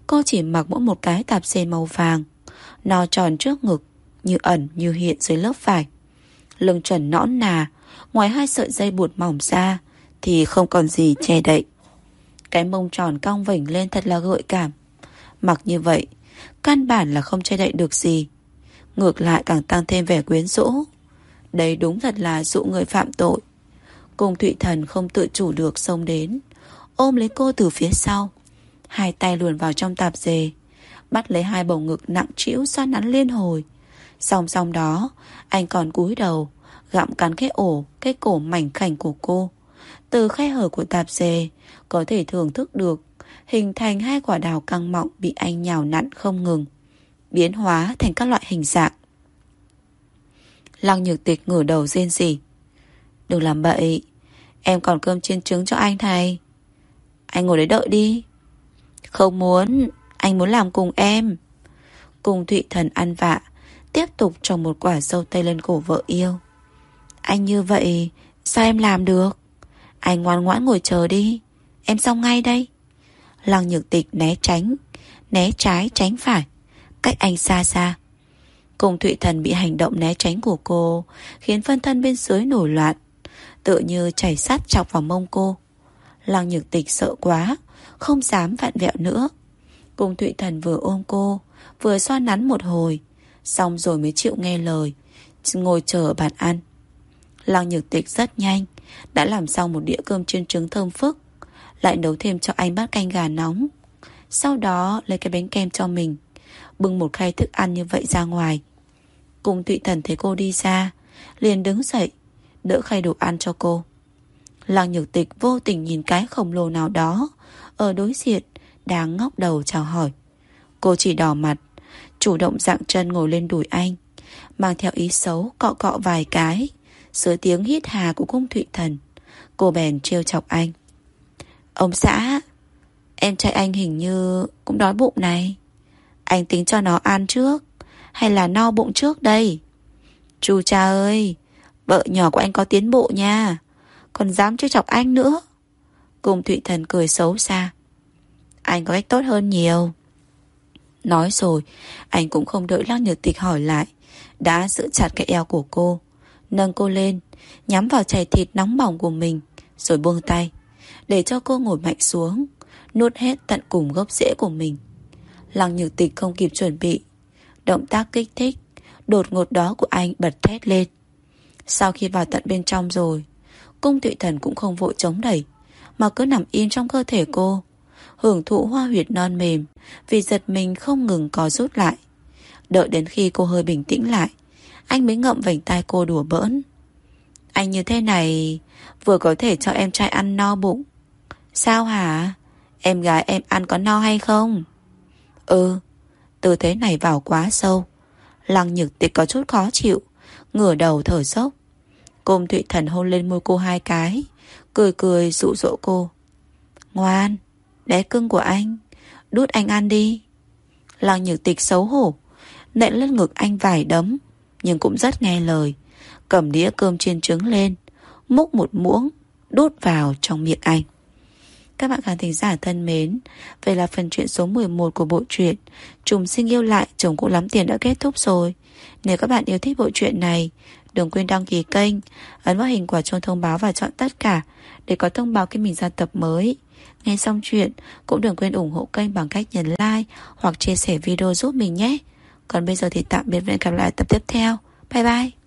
Cô chỉ mặc mỗi một cái tạp dề màu vàng, no tròn trước ngực, như ẩn như hiện dưới lớp vải. Lưng trần nõn nà, ngoài hai sợi dây buộc mỏng ra thì không còn gì che đậy. Cái mông tròn cong vểnh lên thật là gợi cảm. Mặc như vậy, căn bản là không che đậy được gì, ngược lại càng tăng thêm vẻ quyến rũ. Đây đúng thật là dụ người phạm tội. Cung Thụy Thần không tự chủ được xông đến, ôm lấy cô từ phía sau, hai tay luồn vào trong tạp dề, bắt lấy hai bầu ngực nặng trĩu xoa nắn liên hồi. Song song đó, anh còn cúi đầu gặm cắn cái ổ, cái cổ mảnh khảnh của cô. Từ khe hở của tạp dề có thể thưởng thức được hình thành hai quả đào căng mọng bị anh nhào nặn không ngừng, biến hóa thành các loại hình dạng. Lăng Nhược Tịch ngửa đầu rên rỉ. Đừng làm bậy, em còn cơm chiên trứng cho anh thầy. Anh ngồi đấy đợi đi. Không muốn, anh muốn làm cùng em. Cung Thụy Thần ăn vạ, tiếp tục trồng một quả dâu tây lên cổ vợ yêu. Anh như vậy sao em làm được? Anh ngoan ngoãn ngồi chờ đi, em xong ngay đây. Lăng Nhược Tịch né tránh, né trái tránh phải, cách anh xa xa. Cung Thụy Thần bị hành động né tránh của cô khiến phân thân bên dưới nổi loạn, tựa như chảy sắt chọc vào mông cô. Lăng Nhược Tịch sợ quá, không dám vặn vẹo nữa. Cung Thụy Thần vừa ôm cô, vừa xoa nắn một hồi, xong rồi mới chịu nghe lời, ngồi chờ ở bàn ăn. Lăng Nhược Tịch rất nhanh đã làm xong một đĩa cơm chiên trứng thơm phức, lại nấu thêm cho anh bát canh gà nóng. Sau đó lấy cái bánh kem cho mình, bưng một khay thức ăn như vậy ra ngoài. Cung Thụy Thần thấy cô đi ra, liền đứng dậy đỡ khay đồ ăn cho cô. Lăng Nhược Tịch vô tình nhìn cái khổng lồ nào đó ở đối diện đang ngóc đầu chào hỏi. Cô chỉ đỏ mặt, chủ động dạng chân ngồi lên đùi anh, mang theo ý xấu cọ cọ vài cái. Dưới tiếng hít hà của Cung Thụy Thần, cô bèn trêu chọc anh. Ông xã, em trai anh hình như cũng đói bụng này. Anh tính cho nó ăn trước hay là no bụng trước đây? Chú cha ơi, vợ nhỏ của anh có tiến bộ nha, còn dám trêu chọc anh nữa. Cung Thụy Thần cười xấu xa. Anh có cách tốt hơn nhiều. Nói rồi, anh cũng không đợi Lăng Nhược Tịch hỏi lại, đã giữ chặt cái eo của cô, nâng cô lên, nhắm vào chảy thịt nóng bỏng của mình, rồi buông tay, để cho cô ngồi mạnh xuống, nuốt hết tận cùng gốc rễ của mình. Lăng Nhược Tịch không kịp chuẩn bị, động tác kích thích đột ngột đó của anh bật thét lên. Sau khi vào tận bên trong rồi, Cung Thụy Thần cũng không vội chống đẩy, mà cứ nằm im trong cơ thể cô, hưởng thụ hoa huyệt non mềm, vì giật mình không ngừng co rút lại. Đợi đến khi cô hơi bình tĩnh lại, anh mới ngậm vành tai cô đùa bỡn. Anh như thế này vừa có thể cho em trai ăn no bụng. Sao hả? Em gái em ăn có no hay không? Ừ, tư thế này vào quá sâu. Lăng Nhược Tịch có chút khó chịu, ngửa đầu thở dốc. Cung Thụy Thần hôn lên môi cô hai cái, cười cười dụ dỗ cô. Ngoan, bé cưng của anh, đút anh ăn đi. Lăng Nhược Tịch xấu hổ, nện lên ngực anh vài đấm, nhưng cũng rất nghe lời, cầm đĩa cơm chiên trứng lên, múc một muỗng, đút vào trong miệng anh. Các bạn khán thính giả thân mến, vậy là phần truyện số mười một của bộ truyện Trùng Sinh Yêu Lại Chồng Cũ Lắm Tiền đã kết thúc rồi. Nếu các bạn yêu thích bộ truyện này, đừng quên đăng ký kênh, ấn vào hình quả chuông thông báo và chọn tất cả để có thông báo khi mình ra tập mới. Nghe xong chuyện, cũng đừng quên ủng hộ kênh bằng cách nhấn like hoặc chia sẻ video giúp mình nhé. Còn bây giờ thì tạm biệt và hẹn gặp lại tập tiếp theo. Bye bye.